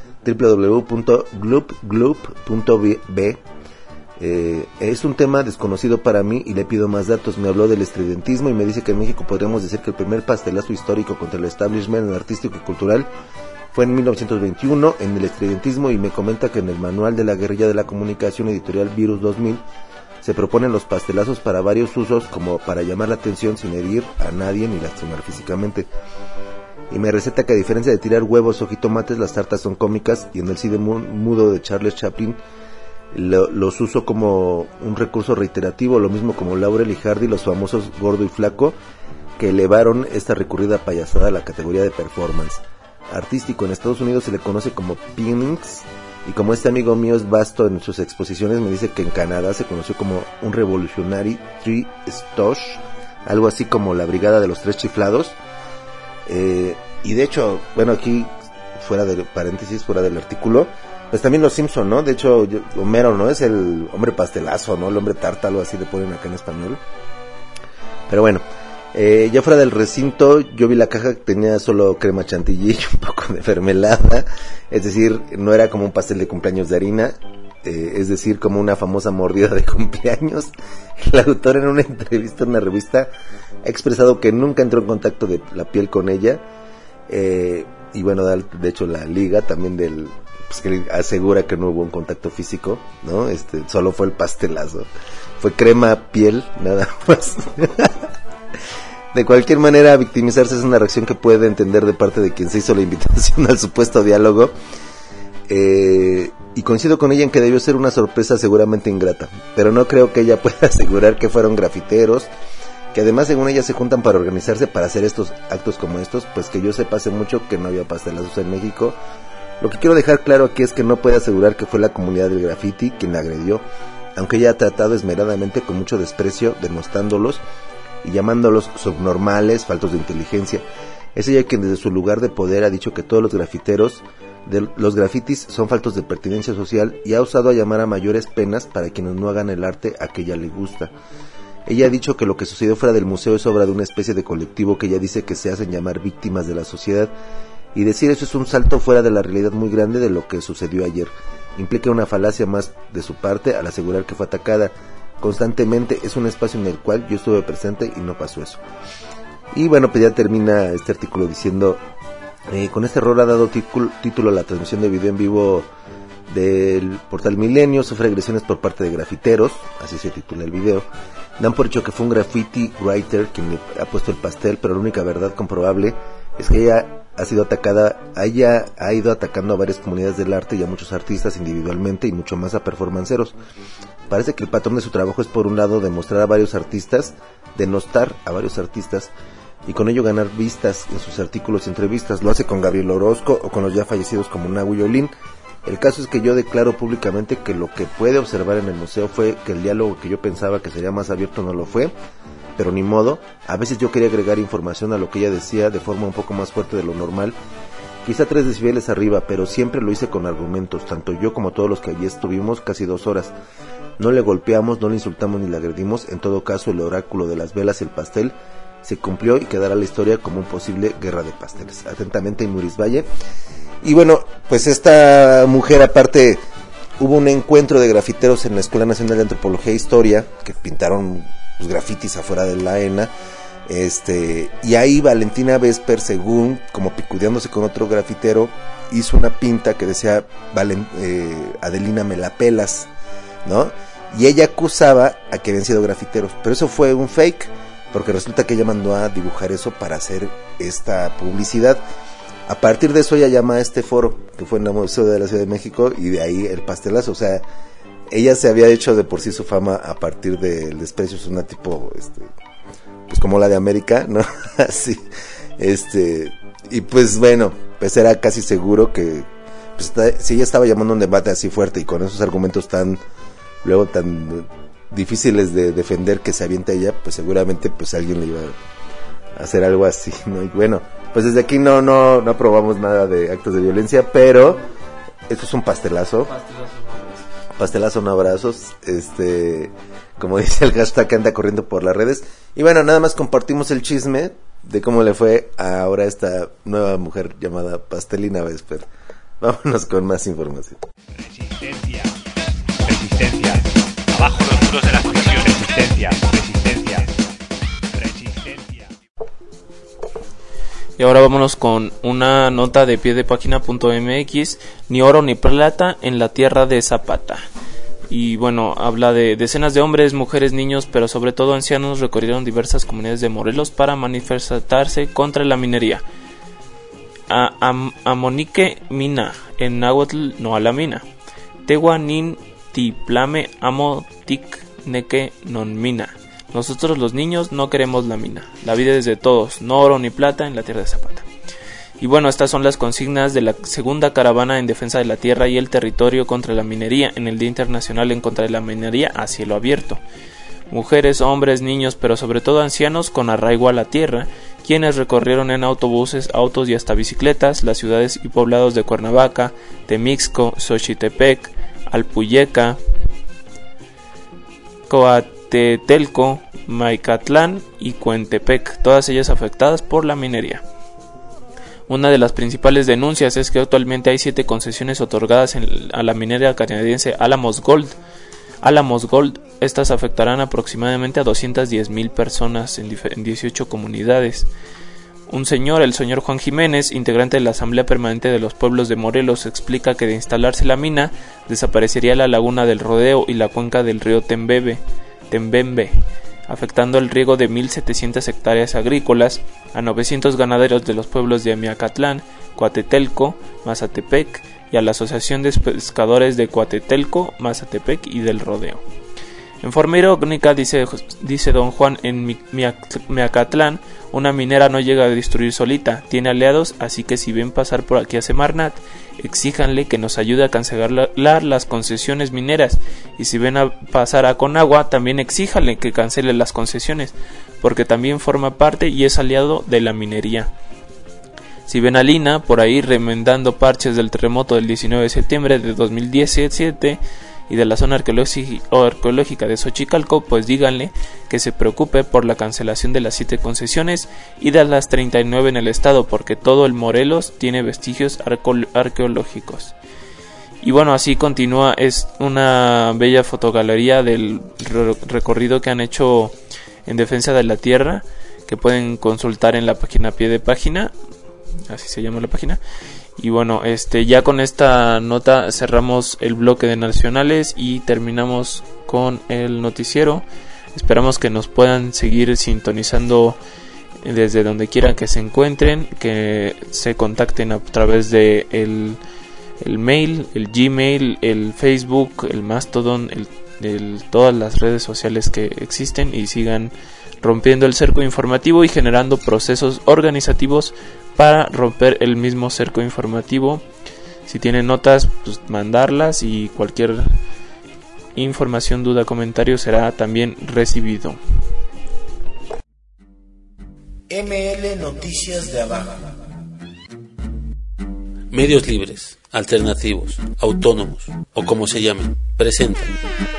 www.gloop.b. Es un tema desconocido para mí y le pido más datos. Me habló del estridentismo y me dice que en México podríamos decir que el primer pastelazo histórico contra el establishment artístico y cultural fue en 1921 en el estridentismo, y me comenta que en el manual de la guerrilla de la comunicación editorial Virus 2000 se proponen los pastelazos para varios usos, como para llamar la atención sin herir a nadie ni lastimar físicamente. Y me receta que a diferencia de tirar huevos o jitomates, las tartas son cómicas, y en el cine mudo de Charles Chaplin los uso como un recurso reiterativo, lo mismo como Laurel y Hardy, los famosos Gordo y Flaco, que elevaron esta recurrida payasada a la categoría de performance artístico. En Estados Unidos se le conoce como Pinnings, y como este amigo mío es vasto en sus exposiciones, me dice que en Canadá se conoció como un Revolutionary Three Stooges, algo así como la Brigada de los Tres Chiflados. Y de hecho, bueno, aquí fuera de paréntesis, fuera del artículo, pues también los Simpson, ¿no? De hecho, Homero, ¿no? Es el hombre pastelazo, ¿no? El hombre tarta, algo así le ponen acá en español. Pero bueno, ya fuera del recinto, yo vi la caja que tenía solo crema chantilly y un poco de mermelada. Es decir, no era como un pastel de cumpleaños de harina, es decir, como una famosa mordida de cumpleaños. El autor en una entrevista en una revista ha expresado que nunca entró en contacto de la piel con ella, y bueno, de hecho la liga también pues que asegura que no hubo un contacto físico, ¿no? Solo fue el pastelazo, fue crema, piel, nada más. De cualquier manera, victimizarse es una reacción que puede entender de parte de quien se hizo la invitación al supuesto diálogo, y coincido con ella en que debió ser una sorpresa seguramente ingrata, pero no creo que ella pueda asegurar que fueron grafiteros, que además según ella se juntan para organizarse para hacer estos actos como estos. Pues que yo sepa, hace mucho que no había pastelazos en México. Lo que quiero dejar claro aquí es que no puede asegurar que fue la comunidad del graffiti quien la agredió, aunque ella ha tratado esmeradamente con mucho desprecio, denostándolos y llamándolos subnormales, faltos de inteligencia. Es ella quien desde su lugar de poder ha dicho que todos los grafiteros los grafitis son faltos de pertinencia social, y ha usado a llamar a mayores penas para quienes no hagan el arte a que ella le gusta. Ella ha dicho que lo que sucedió fuera del museo es obra de una especie de colectivo que ella dice que se hacen llamar víctimas de la sociedad, y decir eso es un salto fuera de la realidad muy grande de lo que sucedió ayer. Implica una falacia más de su parte al asegurar que fue atacada constantemente. Es un espacio en el cual yo estuve presente y no pasó eso. Y bueno, pues ya termina este artículo diciendo: con este error ha dado título a la transmisión de video en vivo del portal Milenio sufre agresiones por parte de grafiteros, así se titula el video. Dan por hecho que fue un graffiti writer quien le ha puesto el pastel, pero la única verdad comprobable es que ella ha ido atacando a varias comunidades del arte y a muchos artistas individualmente y mucho más a performanceros. Parece que el patrón de su trabajo es, por un lado, denostar a varios artistas y con ello ganar vistas en sus artículos y entrevistas. Lo hace con Gabriel Orozco o con los ya fallecidos como Nahui Olin. El caso es que yo declaro públicamente que lo que puede observar en el museo fue que el diálogo que yo pensaba que sería más abierto no lo fue, pero ni modo. A veces yo quería agregar información a lo que ella decía de forma un poco más fuerte de lo normal, quizá 3 decibeles arriba, pero siempre lo hice con argumentos, tanto yo como todos los que allí estuvimos casi 2 horas. No le golpeamos, no le insultamos ni le agredimos. En todo caso, el oráculo de las velas y el pastel se cumplió y quedará la historia como un posible guerra de pasteles. Atentamente, Imuris Valle. Y bueno, pues esta mujer, aparte, hubo un encuentro de grafiteros en la Escuela Nacional de Antropología e Historia que pintaron pues, grafitis afuera de la ENA. Y ahí Valentina Vesper, según como picudeándose con otro grafitero, hizo una pinta que decía Adelina me la pelas, ¿no? Y ella acusaba a que habían sido grafiteros, pero eso fue un fake, porque resulta que ella mandó a dibujar eso para hacer esta publicidad. A partir de eso ella llama a este foro, que fue en el Museo de la Ciudad de México, y de ahí el pastelazo. O sea, ella se había hecho de por sí su fama a partir del desprecio. Es una tipo, pues como la de América, ¿no? Así, y pues bueno, pues era casi seguro que, pues, si ella estaba llamando a un debate así fuerte y con esos argumentos tan difíciles de defender que se avienta ella, pues seguramente pues alguien le iba a hacer algo así, ¿no? Y bueno, pues desde aquí no aprobamos nada de actos de violencia, pero esto es un pastelazo, no abrazos, como dice el hashtag que anda corriendo por las redes. Y bueno, nada más compartimos el chisme de cómo le fue a ahora esta nueva mujer llamada Pastelina Vesper. Vámonos con más información. Resistencia. Abajo los muros de la sumisión. Resistencia. Y ahora vámonos con una nota de piedepágina.mx. Ni oro ni plata en la tierra de Zapata. Y bueno, habla de decenas de hombres, mujeres, niños, pero sobre todo ancianos recorrieron diversas comunidades de Morelos para manifestarse contra la minería. Amonique mina, en náhuatl no a la mina. Tewa nin tiplame amo tic neque non mina. Nosotros los niños no queremos la mina. La vida es de todos, no oro ni plata en la tierra de Zapata. Y bueno, estas son las consignas de la segunda caravana en defensa de la tierra y el territorio contra la minería en el Día Internacional en contra de la minería a cielo abierto. Mujeres, hombres, niños, pero sobre todo ancianos con arraigo a la tierra, quienes recorrieron en autobuses, autos y hasta bicicletas las ciudades y poblados de Cuernavaca, Temixco, Xochitepec, Alpuyeca, Coatetelco, Maicatlán y Cuentepec, todas ellas afectadas por la minería. Una de las principales denuncias es que actualmente hay 7 concesiones otorgadas a la minera canadiense Alamos Gold. Estas afectarán aproximadamente a 210,000 personas en 18 comunidades. El señor Juan Jiménez, integrante de la Asamblea Permanente de los Pueblos de Morelos, explica que de instalarse la mina, desaparecería la laguna del Rodeo y la cuenca del río Tembembe, afectando el riego de 1,700 hectáreas agrícolas, a 900 ganaderos de los pueblos de Amiacatlán, Coatetelco, Mazatepec y a la Asociación de Pescadores de Coatetelco, Mazatepec y del Rodeo. En forma irónica, dice don Juan, en Miacatlán, una minera no llega a destruir solita, tiene aliados, así que si ven pasar por aquí a Semarnat, exíjanle que nos ayude a cancelar las concesiones mineras, y si ven a pasar a Conagua, también exíjanle que cancele las concesiones, porque también forma parte y es aliado de la minería. Si ven a Lina por ahí remendando parches del terremoto del 19 de septiembre de 2017 y de la zona arqueológica de Xochicalco, pues díganle que se preocupe por la cancelación de las 7 concesiones y de las 39 en el estado, porque todo el Morelos tiene vestigios arqueológicos. Y bueno, así continúa, es una bella fotogalería del recorrido que han hecho en defensa de la tierra, que pueden consultar en la página pie de página, así se llama la página. Y bueno, ya con esta nota cerramos el bloque de nacionales y terminamos con el noticiero. Esperamos que nos puedan seguir sintonizando desde donde quieran que se encuentren, que se contacten a través de el mail, el Gmail, el Facebook, el Mastodon, todas las redes sociales que existen, y sigan rompiendo el cerco informativo y generando procesos organizativos para romper el mismo cerco informativo. Si tienen notas, pues mandarlas, y cualquier información, duda, comentario será también recibido. ML Noticias de Abajo. Medios libres, alternativos, autónomos o como se llamen, presentan